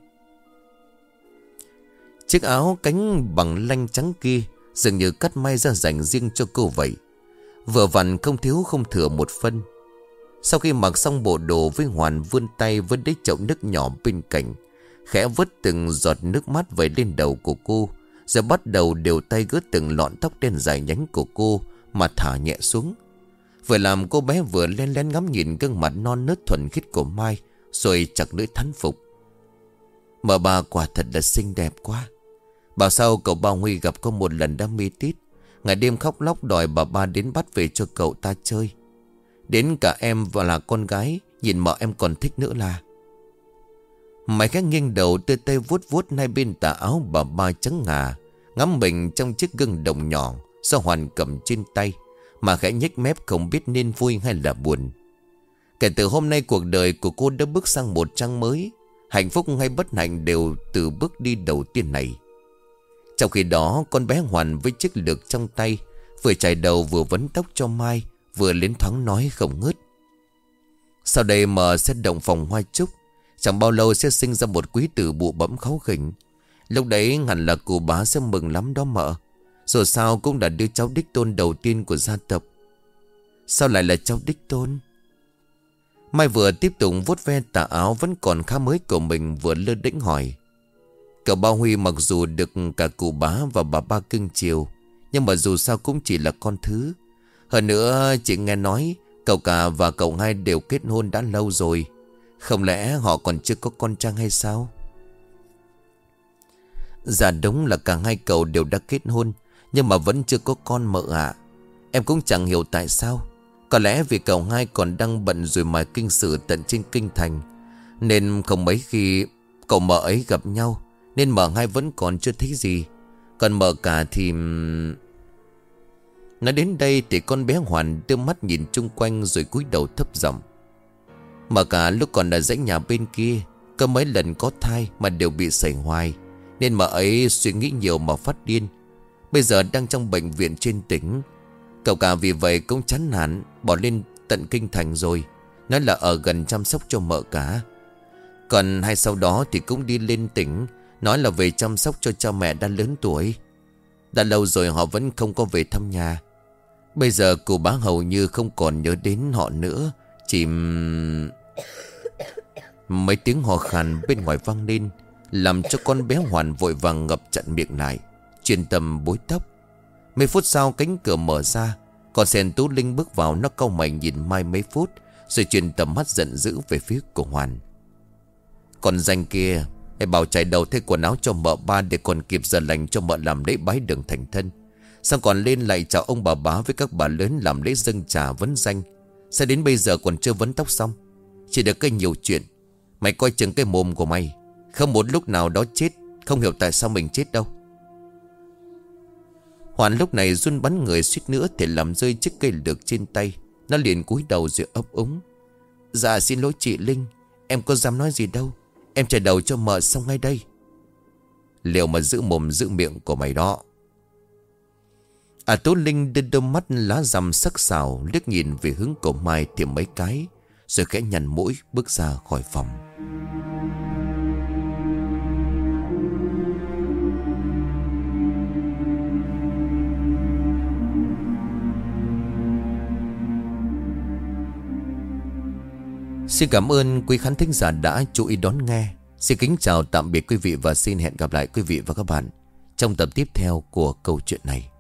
Chiếc áo cánh bằng lanh trắng kia dường như cắt may ra dành riêng cho cô vậy, vừa vặn không thiếu không thừa một phân. Sau khi mặc xong bộ đồ, với Hoàn vươn tay với đế chậu nước nhỏ bên cạnh, khẽ vớt từng giọt nước mắt về lên đầu của cô, rồi bắt đầu đều tay gớt từng lọn tóc đen dài nhánh của cô mà thả nhẹ xuống. Vừa làm cô bé vừa len lén ngắm nhìn gương mặt non nớt thuần khiết của Mai, rồi chặt lưỡi thán phục: "Mợ bà quả thật là xinh đẹp quá. Bảo sao cậu Ba Huy gặp có một lần đã mê tít, ngày đêm khóc lóc đòi bà ba đến bắt về cho cậu ta chơi. Đến cả em và là con gái nhìn mợ em còn thích nữa là..." Mày khẽ nghiêng đầu, đưa tay vuốt vuốt hai bên tà áo bà ba trắng ngà, ngắm mình trong chiếc gương đồng nhỏ do Hoàn cầm trên tay, mà khẽ nhếch mép không biết nên vui hay là buồn. Kể từ hôm nay cuộc đời của cô đã bước sang một trang mới, hạnh phúc hay bất hạnh đều từ bước đi đầu tiên này. Trong khi đó, con bé Hoàn với chiếc lược trong tay vừa chải đầu vừa vấn tóc cho Mai, vừa lên thoáng nói không ngớt: "Sau đây mợ sẽ động phòng hoa trúc, chẳng bao lâu sẽ sinh ra một quý tử bụ bẫm kháu khỉnh. Lúc đấy hẳn là cụ bá sẽ mừng lắm đó mợ. Dù sao cũng là đứa cháu đích tôn đầu tiên của gia tộc. Sao lại là cháu đích tôn? Mai vừa tiếp tục vuốt ve tà áo vẫn còn khá mới của mình, vừa lơ đễnh hỏi. Cậu Ba Huy mặc dù được cả cụ bá và bà ba cưng chiều, nhưng mà dù sao cũng chỉ là con thứ. Hơn nữa chị nghe nói cậu cả và cậu hai đều kết hôn đã lâu rồi. Không lẽ họ còn chưa có con trai hay sao? Dạ đúng là cả hai cậu đều đã kết hôn, nhưng mà vẫn chưa có con mợ ạ. Em cũng chẳng hiểu tại sao. Có lẽ vì cậu hai còn đang bận rồi mà kinh sử tận trên kinh thành, nên không mấy khi cậu mợ ấy gặp nhau, nên mợ hai vẫn còn chưa thấy gì. Còn mợ cả thì... Nói đến đây thì con bé Hoàn đưa mắt nhìn chung quanh rồi cúi đầu thấp giọng. Mợ cả lúc còn ở dãy nhà bên kia có mấy lần có thai mà đều bị sảy hoài, nên mợ ấy suy nghĩ nhiều mà phát điên. Bây giờ đang trong bệnh viện trên tỉnh. Cậu cả vì vậy cũng chán nản, bỏ lên tận kinh thành rồi, nói là ở gần chăm sóc cho mợ cả. Còn hai sau đó thì cũng đi lên tỉnh, nói là về chăm sóc cho cha mẹ đã lớn tuổi. Đã lâu rồi họ vẫn không có về thăm nhà. Bây giờ cô bá hầu như không còn nhớ đến họ nữa. Chỉ... Mấy tiếng hò khàn bên ngoài vang lên, làm cho con bé Hoàn vội vàng ngập chặn miệng lại, chuyên tâm bối tóc. Mấy phút sau cánh cửa mở ra, con sen Tú Linh bước vào. Nó cau mày nhìn Mai mấy phút, rồi chuyển tầm mắt giận dữ về phía của Hoàn. Còn danh kia, hãy bảo chạy đầu thay quần áo cho mợ ba, để còn kịp giờ lành cho mợ làm lễ bái đường thành thân. Xong còn lên lại chào ông bà bá với các bà lớn, làm lễ dâng trà vấn danh. Sao đến bây giờ còn chưa vấn tóc xong? Chỉ được cái nhiều chuyện. Mày coi chừng cái mồm của mày, không một lúc nào đó chết. Không hiểu tại sao mình chết đâu. Hoàn lúc này run bắn người, suýt nữa thì làm rơi chiếc cây lược trên tay. Nó liền cúi đầu rồi ấp úng. Dạ xin lỗi chị Linh, em có dám nói gì đâu. Em chạy đầu cho mợ xong ngay đây. Liệu mà giữ mồm giữ miệng của mày đó. À Tố Linh đưa đôi mắt lá rằm sắc sảo liếc nhìn về hướng của Mai thì mấy cái, rồi khẽ nhăn mũi bước ra khỏi phòng. Xin cảm ơn quý khán thính giả đã chú ý đón nghe. Xin kính chào tạm biệt quý vị và xin hẹn gặp lại quý vị và các bạn trong tập tiếp theo của câu chuyện này.